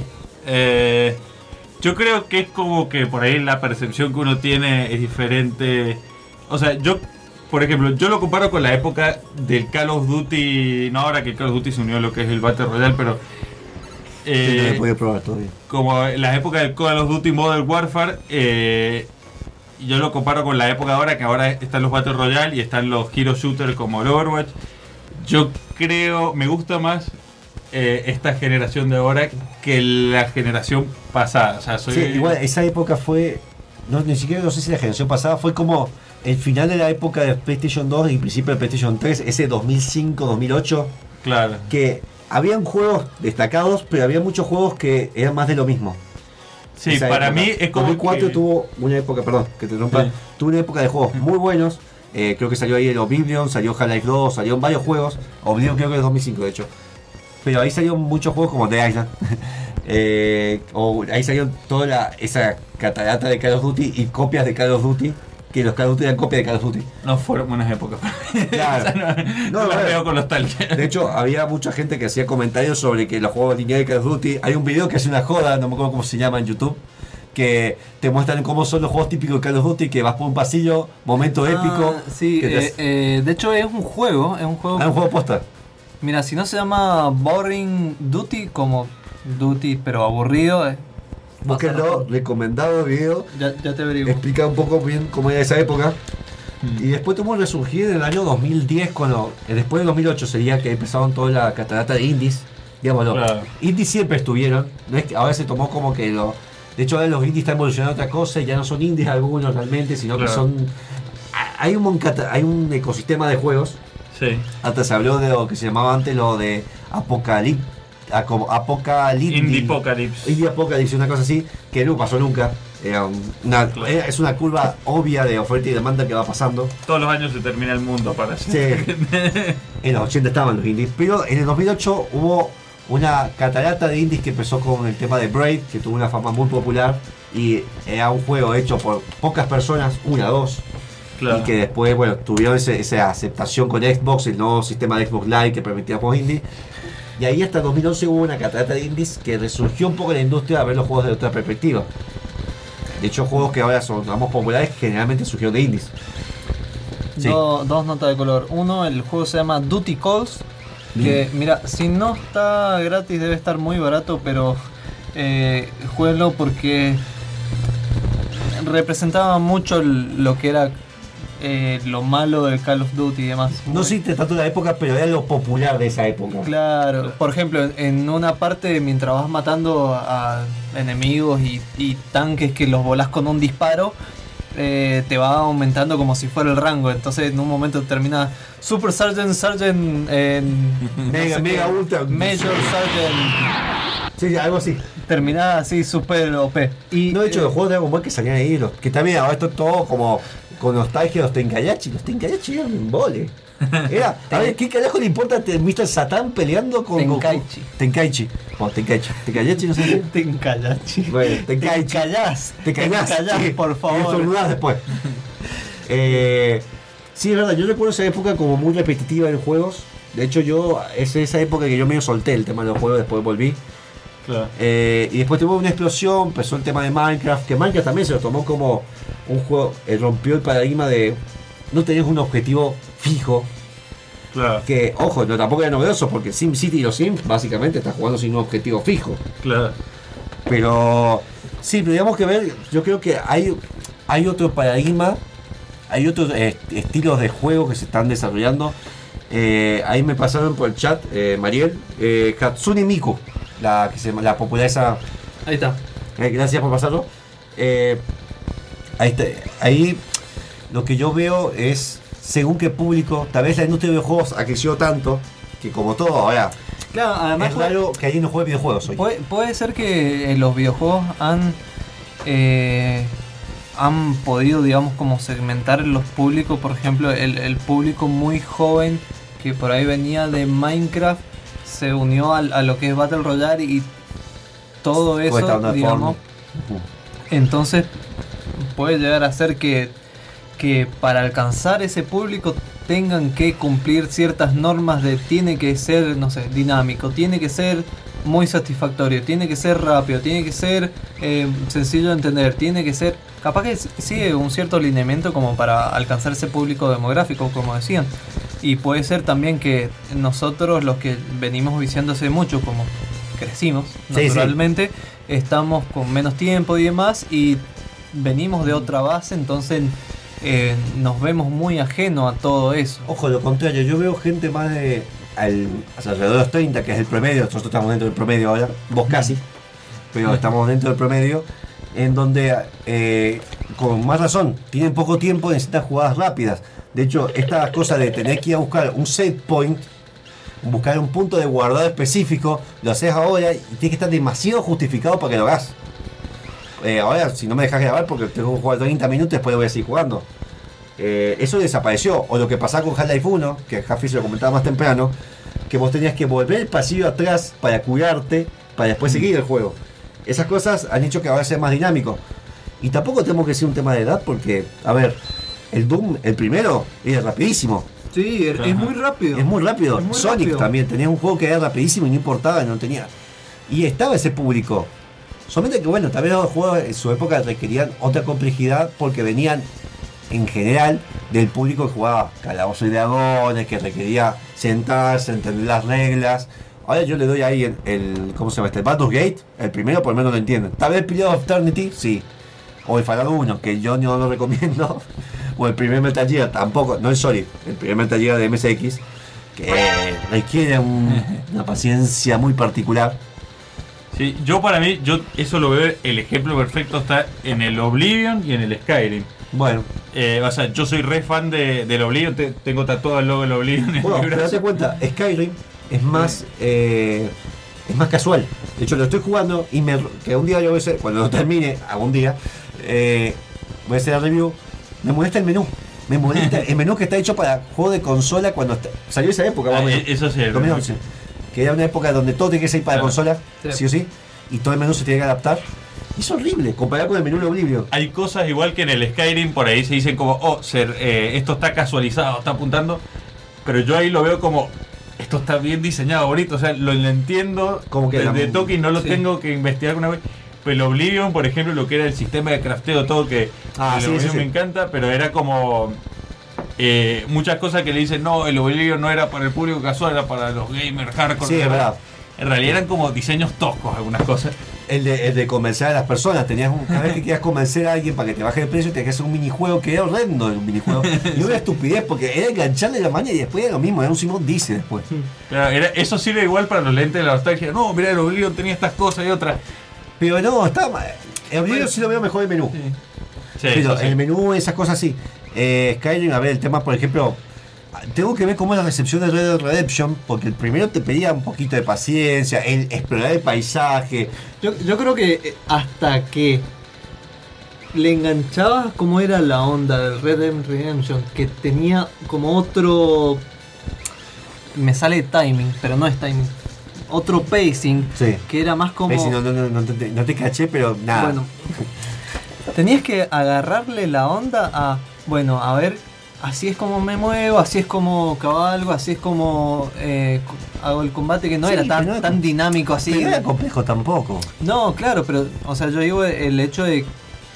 Yo creo que es como que por ahí la percepción que uno tiene es diferente. O sea, por ejemplo, yo lo comparo con la época del Call of Duty, no ahora que el Call of Duty se unió a lo que es el Battle Royale, pero no he podido probar todavía. Como la época del Call of Duty Modern Warfare, yo lo comparo con la época ahora, que ahora están los Battle Royale y están los Hero Shooter como el Overwatch. Yo creo, me gusta más esta generación de ahora que la generación pasada. O sea, Sí, igual esa época fue, ni siquiera no sé si la generación pasada, fue como el final de la época de PlayStation 2 y principio de PlayStation 3, ese 2005-2008. Claro. Que habían juegos destacados, pero había muchos juegos que eran más de lo mismo. Sí, esa para época. mí es como 2004 que... tuvo una época, perdón, que te rompa, tuvo una época de juegos muy buenos. Creo que salió ahí el Oblivion, salió Half-Life 2, salieron varios juegos. Oblivion creo que es 2005 de hecho. Pero ahí salieron muchos juegos como The Island. Ahí salió toda esa catarata de Call of Duty y copias de Call of Duty. Que los Call of Duty eran copias de Call of Duty. No fueron buenas épocas. Claro. O sea, no las veo con nostalgia. De hecho, había mucha gente que hacía comentarios sobre que los juegos lineales de Call of Duty. Hay un video que hace una joda, no me acuerdo cómo se llama en YouTube, que te muestran cómo son los juegos típicos de Call of Duty, que vas por un pasillo, momento épico. Sí, de hecho es un juego. Un juego posta. Mira, si no se llama Boring Duty, como Duty pero aburrido. Búsquenlo, recomendado video. Ya te averiguo. Explica un poco bien cómo era esa época. Y después tuvo un resurgir en el año 2010, cuando después de 2008 sería que empezaron toda la catarata de indies. Digámoslo. Claro. Indies siempre estuvieron. No es que ahora se tomó como que de hecho ahora los indies están evolucionando a otra cosa y ya no son indies algunos realmente, sino que son... Hay un ecosistema de juegos. Sí. Antes se habló de lo que se llamaba antes lo de Indie Apocalypse, una cosa así, que no pasó nunca. Es una curva obvia de oferta y demanda que va pasando. Todos los años se termina el mundo para sí. En los 80 estaban los indies, pero en el 2008 hubo una catarata de indies que empezó con el tema de Braid, que tuvo una fama muy popular y era un juego hecho por pocas personas, una o dos, Claro. Y que después, bueno, tuvieron esa aceptación con Xbox, el nuevo sistema de Xbox Live que permitía juegos indie. Y ahí hasta 2011 hubo una catarata de indies que resurgió un poco en la industria a ver los juegos de otra perspectiva. De hecho, juegos que ahora son más populares generalmente surgieron de indies. Sí. Dos notas de color. Uno, el juego se llama Duty Calls. Que, mira, si no está gratis debe estar muy barato, pero jueguenlo porque representaba mucho lo que era lo malo del Call of Duty y demás. No existe tanto la época, pero era lo popular de esa época. Claro, por ejemplo, en una parte mientras vas matando a enemigos y tanques que los volás con un disparo, te va aumentando como si fuera el rango. Entonces en un momento termina Super Sergeant, Mega Ultra, Major Sergeant. Sí, algo así. Terminada así super OP. Y no, de hecho, los juegos de Dragon Ball que salían ahí, que también ahora esto todo como con nostalgia, los Tenkaichi. Los Tenkaichi eran un embole. Era, a ver, ¿qué carajo le importa a Mr. Satan peleando con Tenkaichi? Goku? Tenkaichi. Bueno, Tenkaichi. Tenkaichi, no sé qué. Tenkaichi. Bueno, Tenkaichi. Te callás, sí, por favor. Estornudás después. Sí, es verdad, yo recuerdo esa época como muy repetitiva en juegos. De hecho, es esa época que yo medio solté el tema de los juegos, después volví. Claro. Y después tuvo una explosión, empezó el tema de Minecraft, que Minecraft también se lo tomó como un juego, rompió el paradigma de no tenías un objetivo fijo. Claro. Que, ojo, no tampoco era novedoso, porque SimCity y los Sims básicamente estás jugando sin un objetivo fijo. Claro. Pero sí, pero digamos que ver, yo creo que hay otro paradigma, hay otros estilos de juego que se están desarrollando. Ahí me pasaron por el chat, Mariel, Hatsune Miku, la popular esa. Ahí está. Gracias por pasarlo. Ahí está. Ahí lo que yo veo es, según qué público, tal vez la industria de videojuegos ha crecido tanto que como todo ahora. Claro, además es raro que alguien no juegue videojuegos hoy. Puede ser que los videojuegos han podido, digamos, como segmentar los públicos. Por ejemplo, el público muy joven que por ahí venía de Minecraft se unió a lo que es Battle Royale y todo eso, digamos. Entonces puede llegar a ser que para alcanzar ese público tengan que cumplir ciertas normas de tiene que ser, no sé, dinámico, tiene que ser muy satisfactorio, tiene que ser rápido, tiene que ser sencillo de entender, tiene que ser, capaz que sigue un cierto lineamiento como para alcanzar ese público demográfico, como decían. Y puede ser también que nosotros, los que venimos viciando hace mucho, como crecimos naturalmente, estamos con menos tiempo y demás, y venimos de otra base, entonces nos vemos muy ajeno a todo eso. Ojo, lo contrario, yo veo gente más de alrededor de los 30, que es el promedio. Nosotros estamos dentro del promedio ahora, vos casi, pero estamos dentro del promedio, en donde con más razón tienen poco tiempo, necesitan jugadas rápidas. De hecho, esta cosa de tener que ir a buscar un save point, buscar un punto de guardado específico, lo haces ahora y tiene que estar demasiado justificado para que lo hagas. Ahora, si no me dejas grabar porque tengo que jugar 30 minutos, después lo voy a seguir jugando. Eso desapareció. O lo que pasaba con Half-Life 1, que Jafi se lo comentaba más temprano, que vos tenías que volver el pasillo atrás para curarte, para después seguir el juego. Esas cosas han hecho que ahora sea más dinámico. Y tampoco tenemos que decir un tema de edad, porque, a ver, el Doom, el primero, era rapidísimo. Sí, es muy rápido. Es muy rápido. Es muy Sonic rápido. también, tenía un juego que era rapidísimo y no importaba, no tenía. Y estaba ese público. Solamente que, bueno, tal vez los juegos en su época requerían otra complejidad porque venían, en general, del público que jugaba Calabozos y Dragones, que requería sentarse, entender las reglas. Ahora yo le doy ahí el ¿cómo se llama este? Baldur's Gate, el primero por lo menos lo entienden. Tal vez el Period of Eternity, sí. O el Fallout 1, que yo no lo recomiendo. O el primer Metal Gear, tampoco, no es Solid. El primer Metal Gear de MSX, que requiere una paciencia muy particular. Sí, para mí, eso lo veo, el ejemplo perfecto está en el Oblivion y en el Skyrim. Bueno. O sea, yo soy re fan del Oblivion, tengo tatuado el logo del Oblivion en Bueno, mi pero brazo. date cuenta, Skyrim es más casual. De hecho, lo estoy jugando y que un día yo voy a hacer, cuando lo termine, algún día, voy a hacer la review. Me molesta el menú. Me molesta el menú que está hecho para juego de consola cuando salió esa época. Eso sí, 2011. Que era una época donde todo tiene que ser para consola, sí o sí. y todo el menú se tiene que adaptar. Y es horrible, comparado con el menú de Oblivion. Hay cosas igual que en el Skyrim, por ahí se dicen como, esto está casualizado, está apuntando, pero yo ahí lo veo como, esto está bien diseñado, bonito, o sea, lo entiendo como que desde Tolkien, no lo tengo que investigar una vez. Pero el Oblivion, por ejemplo, lo que era el sistema de crafteo, todo que el Oblivion me encanta, pero era como muchas cosas que le dicen, no, el Oblivion no era para el público casual, era para los gamers hardcore. Sí, es verdad. En realidad eran como diseños toscos algunas cosas. El de convencer a las personas, cada vez que querías convencer a alguien para que te baje el precio, tenías que hacer un minijuego que era horrendo, un minijuego. Y una estupidez, porque era engancharle la maña y después era lo mismo, era un Simón Dice después. Claro, eso sirve igual para los lentes de la nostalgia. No, mira, el Oblivion tenía estas cosas y otras. Pero no, está mal. El Oblivion sí lo veo mejor el menú. Sí, pero sí. el menú, esas cosas sí. Skyrim, a ver, el tema, por ejemplo, tengo que ver cómo es la recepción de Red Dead Redemption, porque el primero te pedía un poquito de paciencia, el explorar el paisaje. Yo creo que hasta que le enganchabas cómo era la onda del Red Dead Redemption, que tenía como otro... Me sale timing, pero no es timing. Otro pacing, que era más como... Pacing, no te caché, pero nada. Bueno, tenías que agarrarle la onda a... Bueno, a ver, así es como me muevo, así es como cabalgo, así es como hago el combate, que no era tan dinámico así. Pero no era complejo tampoco. No, claro, pero, o sea, yo digo el hecho de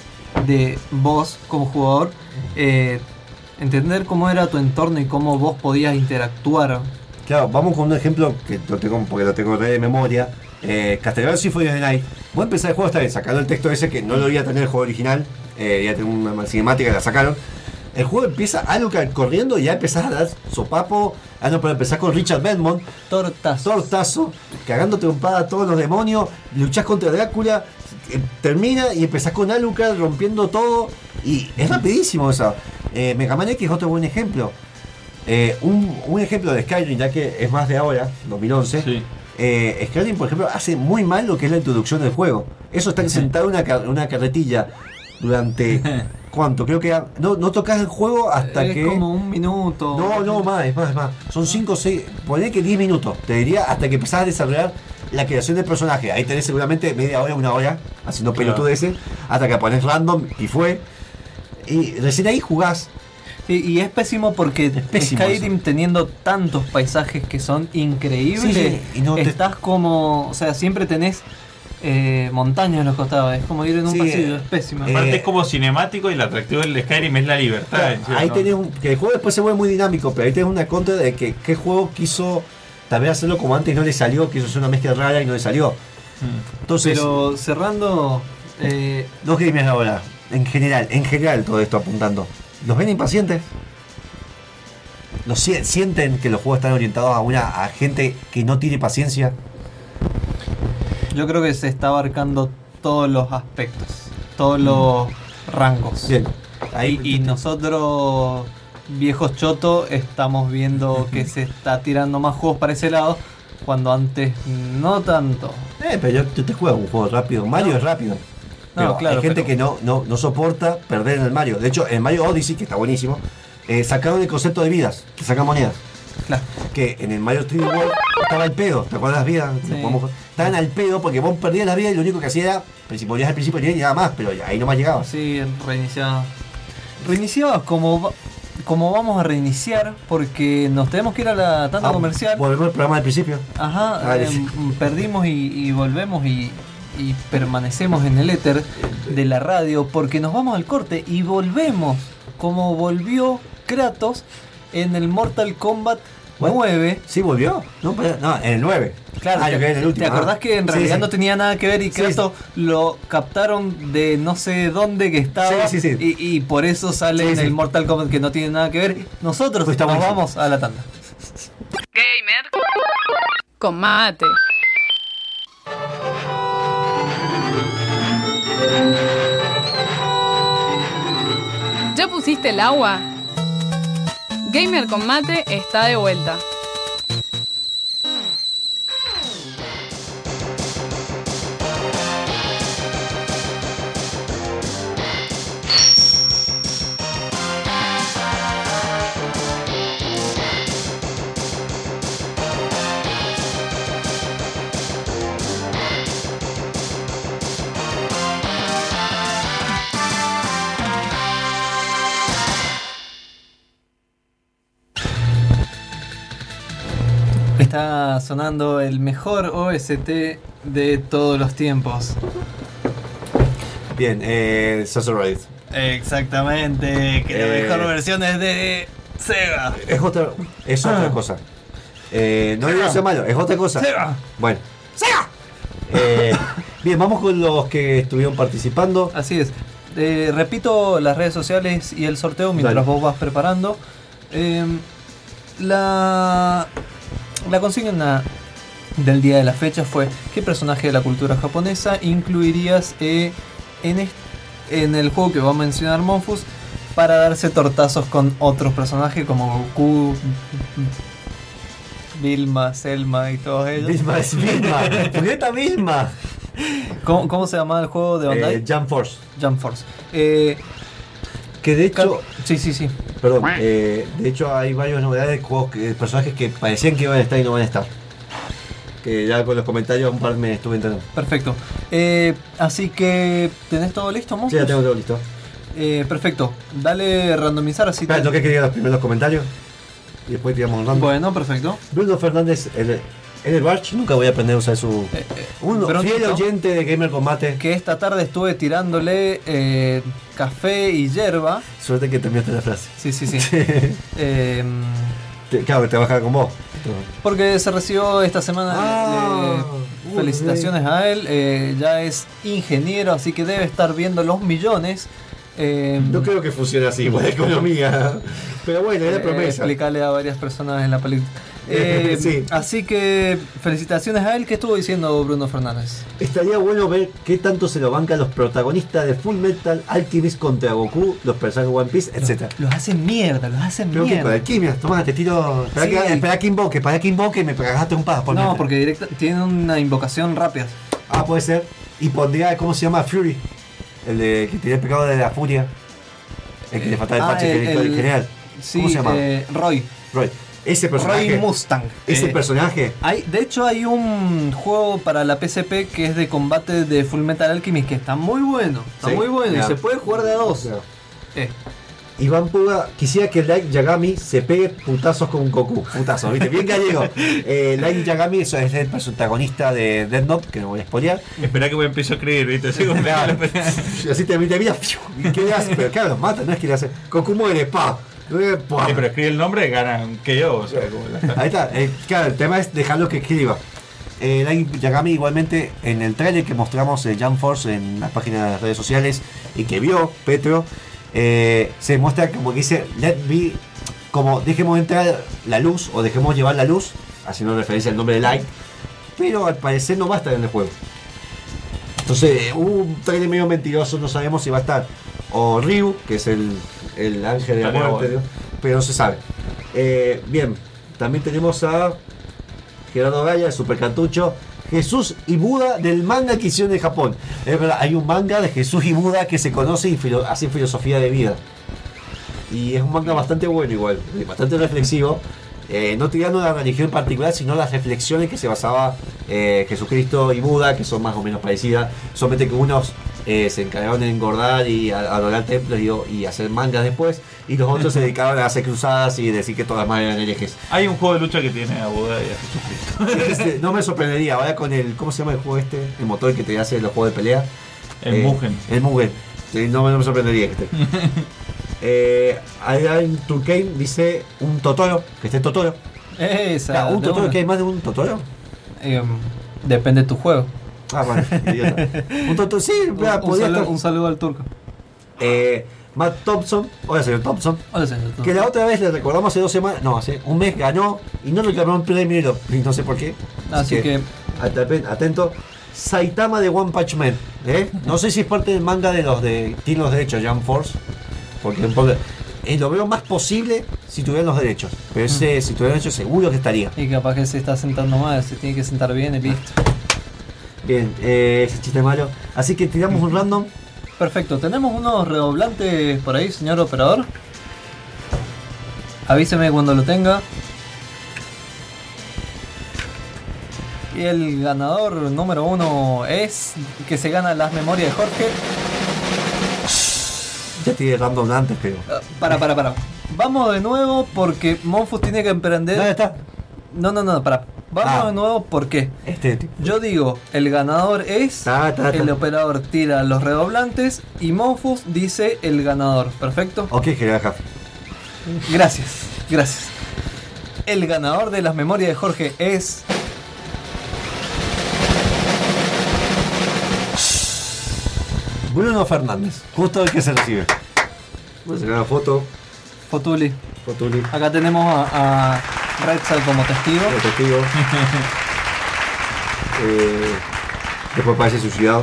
vos como jugador entender cómo era tu entorno y cómo vos podías interactuar. Claro, vamos con un ejemplo que lo tengo, porque lo tengo de memoria. Castlevania Symphony of the Night. Vos empezás el juego, está bien, sacando el texto ese que no lo iba a tener el juego original, iba a tener una cinemática, la sacaron. El juego empieza Alucard corriendo y ya empezás a dar sopapo. Pero empezás con Richard Belmont, tortazo, cagándote trompada a todos los demonios, luchás contra Drácula, termina y empezás con Alucard rompiendo todo. Y es rapidísimo eso. Mega Man X es otro buen ejemplo. Un ejemplo de Skyrim, ya que es más de ahora, 2011. Sí. Skyrim, por ejemplo, hace muy mal lo que es la introducción del juego. Eso está sentado en una carretilla durante... ¿Cuánto? Creo que no tocas el juego hasta es que... como un minuto. No, más. Son 5 o 6, poné que 10 minutos, te diría, hasta que empezás a desarrollar la creación del personaje. Ahí tenés seguramente media hora, una hora, haciendo pelotudeces, hasta que pones random y fue. Y recién ahí jugás. Sí, y es pésimo porque Skyrim eso. Teniendo tantos paisajes que son increíbles, Sí, y no estás como, o sea, siempre tenés montañas en los costados, es como ir en un pasillo, es pésimo. Aparte es como cinemático y el atractivo del Skyrim es la libertad. Claro, ahí tenés que el juego después se vuelve muy dinámico, pero ahí tenés una contra de que qué juego quiso tal vez hacerlo como antes y no le salió, quiso hacer una mezcla rara y no le salió. Entonces, pero cerrando, los gamers ahora, en general todo esto apuntando, ¿los ven impacientes? ¿Sienten que los juegos están orientados a gente que no tiene paciencia? Yo creo que se está abarcando todos los aspectos, todos los rangos. Bien. Y nosotros, viejos chotos, estamos viendo que se está tirando más juegos para ese lado, cuando antes no tanto. Pero yo te juego un juego rápido. Mario es rápido. Pero claro, hay gente que no soporta perder en el Mario. De hecho, en Mario Odyssey, que está buenísimo, sacaron el concepto de vidas, que sacan monedas. Claro. Que en el Mario 3D World estaba al pedo, ¿te acuerdas las vidas? Sí. Estaban al pedo porque vos perdías las vidas y lo único que hacía era, si ponías al principio y nada más, pero ahí nomás llegabas. Sí, reiniciabas. Reiniciabas como vamos a reiniciar, porque nos tenemos que ir a la tanda comercial. Volvemos al programa del principio. Ajá, perdimos y volvemos y permanecemos en el éter de la radio, porque nos vamos al corte y volvemos como volvió Kratos en el Mortal Kombat 9. ¿Sí volvió? No, en el 9. Claro, yo quedé en el último. ¿Te acordás que en realidad sí. no tenía nada que ver y Kratos lo captaron de no sé dónde que estaba? Sí. Y por eso sale en el Mortal Kombat que no tiene nada que ver. Nosotros nos vamos a la tanda. Gamer con mate. ¿Ya pusiste el agua? Gamer con mate está de vuelta. Está sonando el mejor OST de todos los tiempos. Bien, Sorcerer. Exactamente, que la mejor versión es de Sega. Es otra cosa. No digo que sea malo, es otra cosa. Sega. Bueno. ¡Sega! Bien, vamos con los que estuvieron participando. Así es. Repito las redes sociales y el sorteo mientras Dale. vos vas preparando. La consigna del día de la fecha fue: ¿qué personaje de la cultura japonesa incluirías en el juego que va a mencionar Monfus para darse tortazos con otros personajes como Goku, Vilma, Selma y todos ellos? Vilma es Vilma. ¿Por qué está Vilma? ¿Cómo se llamaba el juego de Bandai? Jump Force. Jump Force. Que de hecho. Sí. Perdón. De hecho, hay varias novedades de juegos, personajes que parecían que iban a estar y no van a estar. Que ya con los comentarios un par me estuve entrando. Perfecto. Así que, ¿tenés todo listo, Monfus? Sí, ya tengo todo listo. Perfecto. Dale randomizar así. Espera, tengo que escribir los primeros comentarios. Y después tiramos un random. Bueno, perfecto. Bruno Fernández, en el Barch, nunca voy a aprender a usar su. Un fiel oyente de Gamer Combate. Que esta tarde estuve tirándole café y hierba. Suerte que terminaste la frase. Sí. Claro, que trabaja con vos. Porque se recibió esta semana. Felicitaciones a él. Ya es ingeniero, así que debe estar viendo los millones. No creo que funcione así, igual la economía. Pero bueno, es la promesa. Explicarle a varias personas en la película. Sí. Así que felicitaciones a él. ¿Qué estuvo diciendo Bruno Fernández? Estaría bueno ver qué tanto se lo bancan los protagonistas de Full Metal Alchemist contra Goku, los personajes de One Piece, etc. Los hacen mierda, Pero que para alquimia, toma, te tiro. Espera que invoque, me pegaste un paso. No, porque tiene una invocación rápida. Ah, puede ser. Y pondría, ¿cómo se llama? Fury. El de que tiene el pecado de la furia. El que le faltaba el parche, que el general. Sí, ¿cómo se llama? Roy. Ese personaje. Roy Mustang. Ese personaje. De hecho, hay un juego para la PSP que es de combate de Full Metal Alchemist que está muy bueno. Sí, y se puede jugar de a dos. Iván Puga, quisiera que Light Yagami se pegue putazos con Goku. Putazos, ¿viste? Bien gallego. Light Yagami es el protagonista de Death Note, que no voy a spoilear. Espera que voy a empezar a escribir, ¿viste? Así te mira, ¿qué le hace? Pero claro, los mata, no es que le hace. Goku muere, pa. Sí, pero escribe el nombre y ganan que yo. O sea, ahí está. Claro, el tema es dejarlo que escriba. Light Yagami igualmente en el trailer que mostramos de Jump Force en las páginas de las redes sociales y que vio Petro, se muestra como que dice let be, como dejemos entrar la luz o dejemos llevar la luz, haciendo referencia al nombre de Light, pero al parecer no va a estar en el juego. Entonces un trailer medio mentiroso, no sabemos si va a estar o Ryu, que es el ángel de la muerte, ¿no? Pero no se sabe. Bien, también tenemos a Gerardo Gaya, el super cartucho. Jesús y Buda del manga que hicieron en Japón. Es verdad, hay un manga de Jesús y Buda que se conoce y hace filosofía de vida. Y es un manga bastante bueno igual, bastante reflexivo. No tirando la religión en particular, sino las reflexiones que se basaba Jesucristo y Buda, que son más o menos parecidas. Solamente que unos se encargaron de engordar y adorar templos y hacer mangas después, y los otros se dedicaron a hacer cruzadas y decir que todas las más eran herejes. Hay un juego de lucha que tiene a Buda y a Jesucristo. No me sorprendería, ahora con el, ¿cómo se llama el juego este? El motor que te hace los juegos de pelea. El Mugen. El Mugen. Sí, no me sorprendería que esté. Adrián Turkane dice un Totoro, que esté Totoro. ¿Un Totoro? ¿Que hay más de un Totoro? Depende de tu juego. Ah, bueno, idiota. Un Totoro, sí, un saludo al turco. Matt Thompson, hola señor Thompson. Hola señor Thompson. Que la otra vez le recordamos hace 2 semanas, no, hace un mes ganó y no reclamó un premio y no sé por qué. Así que atento. Saitama de One Punch Man, no sé si es parte del manga de los de tiene los derechos Jump Force, porque lo veo más posible si tuvieran los derechos, pero ese, si tuvieran derechos seguro que estaría. Y capaz que se está sentando mal, se tiene que sentar bien y listo. Bien, ese chiste malo. Así que tiramos un random. Perfecto, tenemos unos redoblantes por ahí, señor operador. Avíseme cuando lo tenga. Y el ganador número 1 es que se gana las memorias de Jorge. Ya tiré random antes, pero. Para. Vamos de nuevo porque Monfus tiene que emprender. ¿Dónde está? para. Vamos de nuevo, ¿por qué? Yo digo, el ganador es. El operador tira los redoblantes y Mofus dice el ganador. ¿Perfecto? Ok, general Jaffe. Gracias. El ganador de las memorias de Jorge es. Bruno Fernández, justo el que se recibe. Vamos a sacar una foto. Fotuli. Acá tenemos a Redsal como testigo. Después parece suicidado.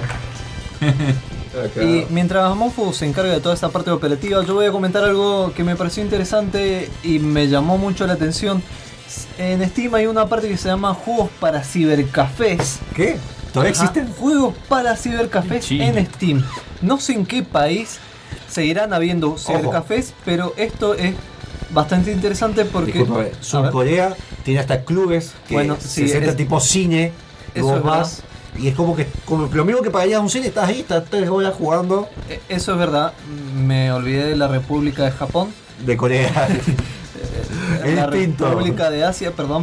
Y mientras Mofu se encarga de toda esa parte operativa, yo voy a comentar algo que me pareció interesante y me llamó mucho la atención. En Steam hay una parte que se llama Juegos para Cibercafés. ¿Qué? ¿Todavía existen? Juegos para cibercafés en Steam. No sé en qué país seguirán habiendo cibercafés, pero esto es bastante interesante porque... Disculpame, Surcorea tiene hasta clubes que se sienten tipo cine, eso es más, y es como lo mismo que para allá un cine, estás ahí, estás 3 horas jugando. Eso es verdad, me olvidé de la República de Japón. De Corea. La República de Asia, perdón.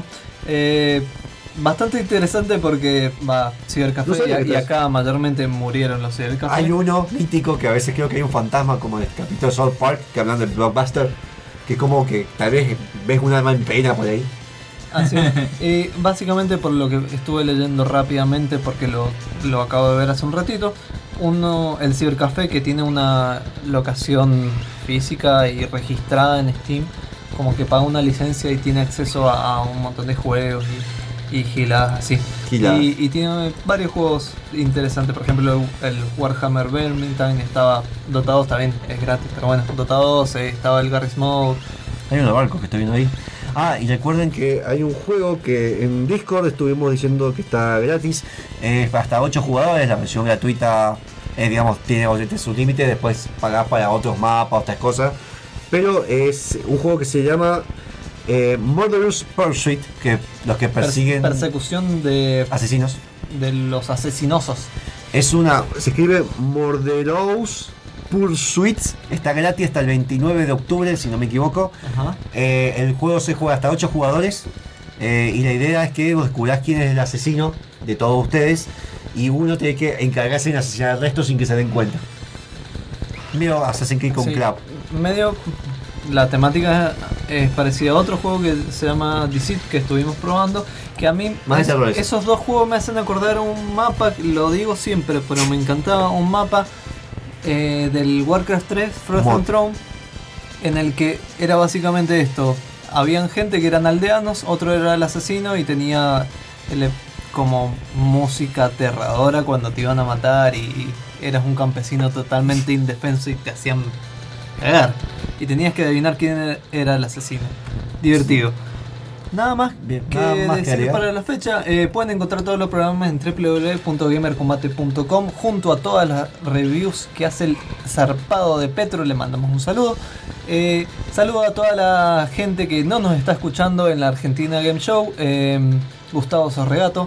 Bastante interesante porque cibercafé y acá mayormente murieron los cibercafés. Hay uno mítico que a veces creo que hay un fantasma como en el capítulo de South Park que hablan del Blockbuster, que como que tal vez ves un alma en pena por ahí. Así es. Básicamente por lo que estuve leyendo rápidamente porque lo acabo de ver hace un ratito, el cibercafé que tiene una locación física y registrada en Steam, como que paga una licencia y tiene acceso a un montón de juegos y giladas así. Y tiene varios juegos interesantes, por ejemplo el Warhammer Vermintide estaba dotado, está bien, es gratis, pero bueno, dotado estaba el Garry's Mod. Hay unos barcos que estoy viendo ahí. Y recuerden que hay un juego que en Discord estuvimos diciendo que está gratis, hasta 8 jugadores, la versión gratuita tiene su límite, después pagás para otros mapas, otras cosas, pero es un juego que se llama Murderous Pursuit, que los que persiguen... Persecución de... asesinos. De los asesinosos. Se escribe Murderous Pursuit, está gratis hasta el 29 de octubre, si no me equivoco. El juego se juega hasta 8 jugadores y la idea es que vos descubrás quién es el asesino de todos ustedes y uno tiene que encargarse de asesinar al resto sin que se den cuenta. Medio Assassin's Creed con Club. Medio... La temática es parecida a otro juego que se llama Deceit, que estuvimos probando, que a mí esos dos juegos me hacen acordar un mapa, lo digo siempre, pero me encantaba un mapa del Warcraft 3 Frozen Throne, en el que era básicamente esto: habían gente que eran aldeanos, otro era el asesino y tenía como música aterradora cuando te iban a matar y eras un campesino totalmente indefenso y te hacían cagar y tenías que adivinar quién era el asesino. Divertido. Nada más que decir para la fecha. Pueden encontrar todos los programas en www.gamercombate.com junto a todas las reviews que hace el zarpado de Petro. Le mandamos un saludo. Saludo a toda la gente que no nos está escuchando en la Argentina Game Show. Gustavo Sorregato.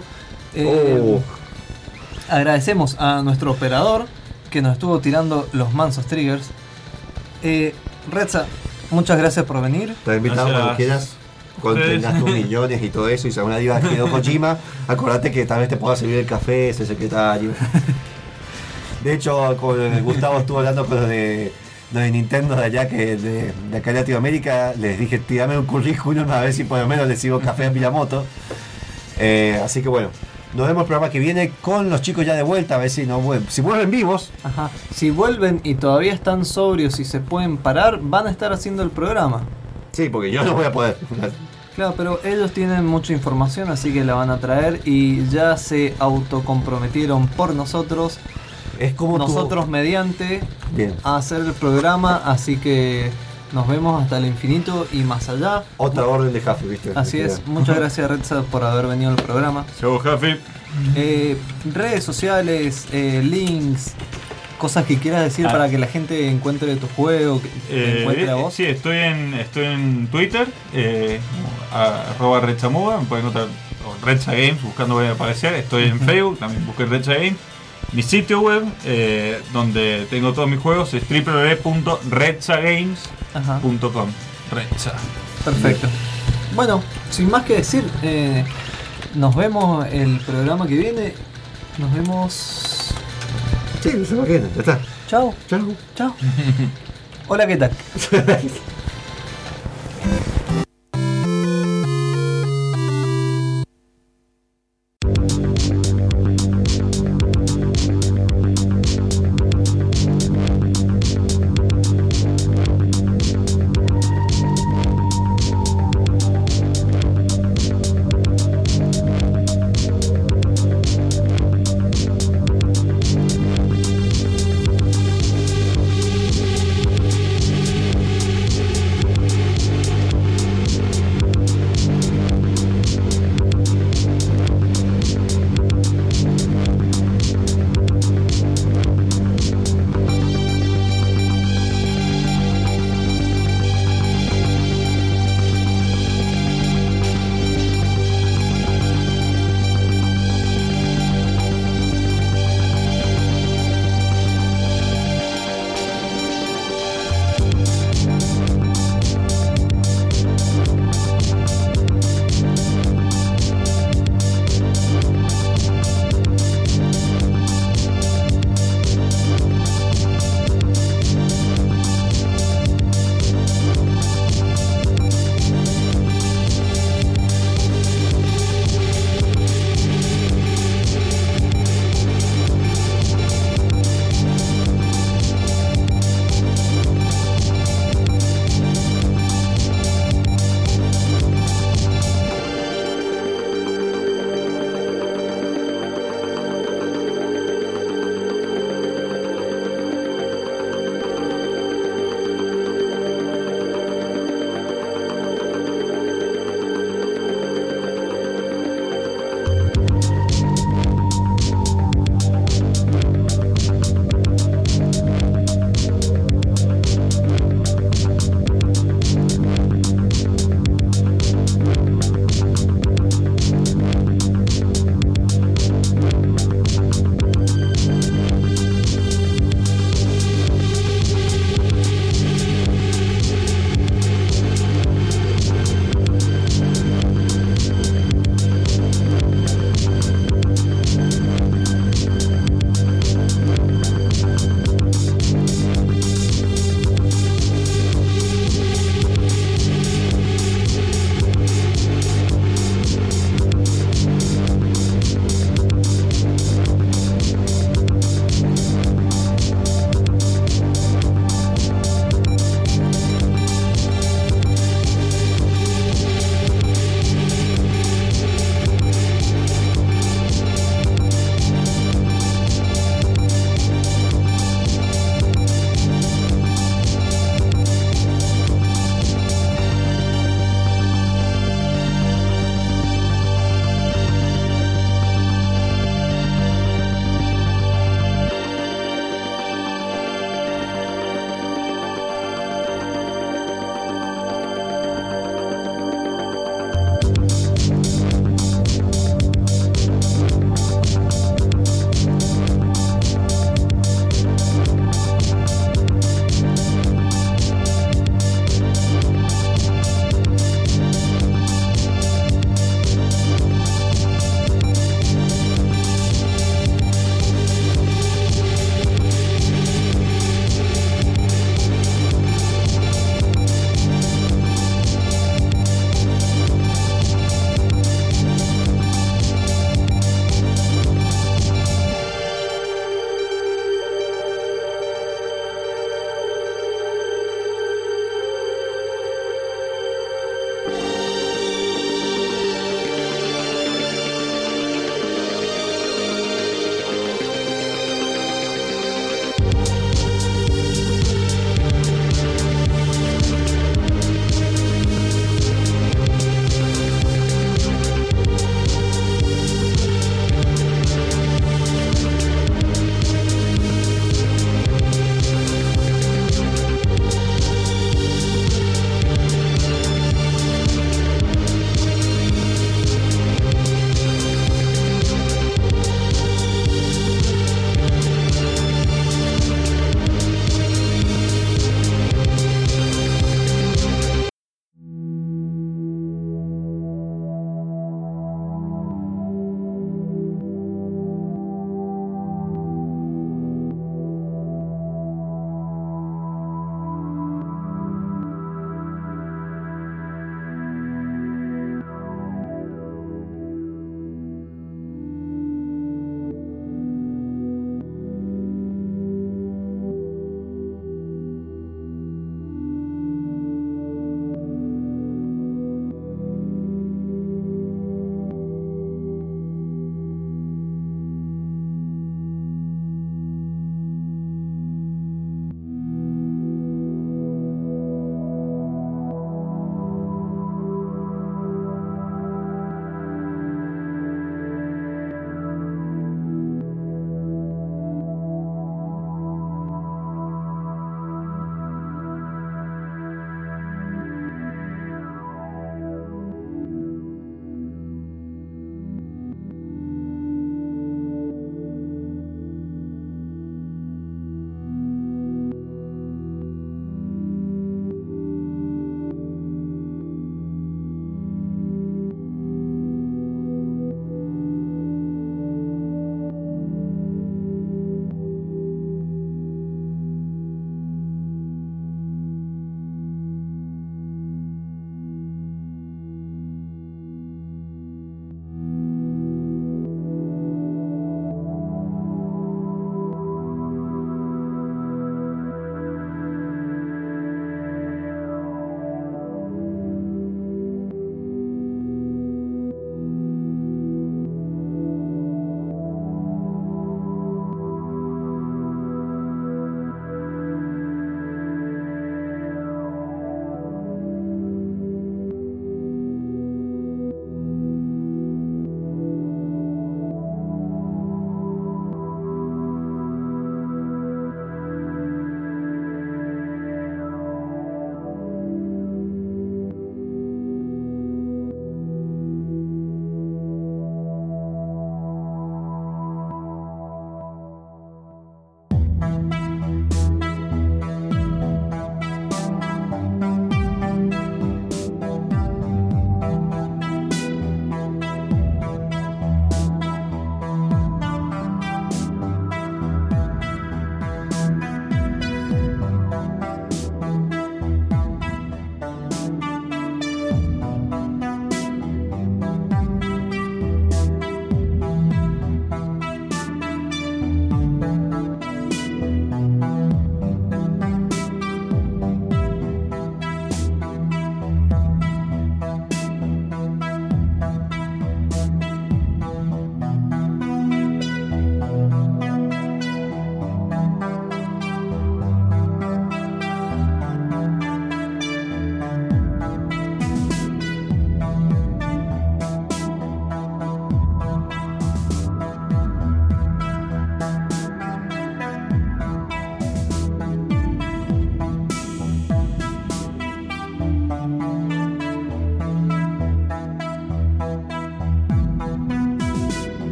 Agradecemos a nuestro operador que nos estuvo tirando los mansos triggers. Redza, muchas gracias por venir. Te invitado cuando quieras. Cuando tengas tus millones y todo eso, y si alguna día quedó Kojima, acordate que tal vez te pueda servir el café ese secretario. De hecho, con Gustavo estuvo hablando con los de Nintendo de allá, de acá en Latinoamérica. Les dije, tirame un currículum a ver si por lo menos les sigo café en Villamoto. Así que bueno, nos vemos el programa que viene con los chicos ya de vuelta, a ver si vuelven vivos. Ajá. Si vuelven y todavía están sobrios y se pueden parar, van a estar haciendo el programa. Sí, porque yo no voy a poder. Claro, pero ellos tienen mucha información, así que la van a traer y ya se autocomprometieron por nosotros. Es como nosotros mediante a hacer el programa, así que nos vemos hasta el infinito y más allá. Otra orden de Jaffe, ¿viste? Así es. Muchas gracias, Redza, por haber venido al programa. Chau, Jaffe. Redes sociales, links, cosas que quieras decir para que la gente encuentre tu juego, que te encuentre a vos. Sí, estoy en Twitter, @RedzaMuga, me pueden encontrar Redza Games, buscando voy a aparecer. Estoy en Facebook, también busquen Redza Games. Mi sitio web, donde tengo todos mis juegos, es www.redzagames.com. Redza. Perfecto. Bueno, sin más que decir, nos vemos el programa que viene. Nos vemos. Sí, la semana que viene, ya está. Chao. Chao. Chao. Hola, ¿qué tal?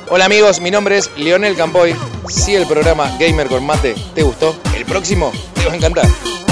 Hola amigos, mi nombre es Leonel Campoy. Si el programa Gamer con Mate te gustó, el próximo te va a encantar.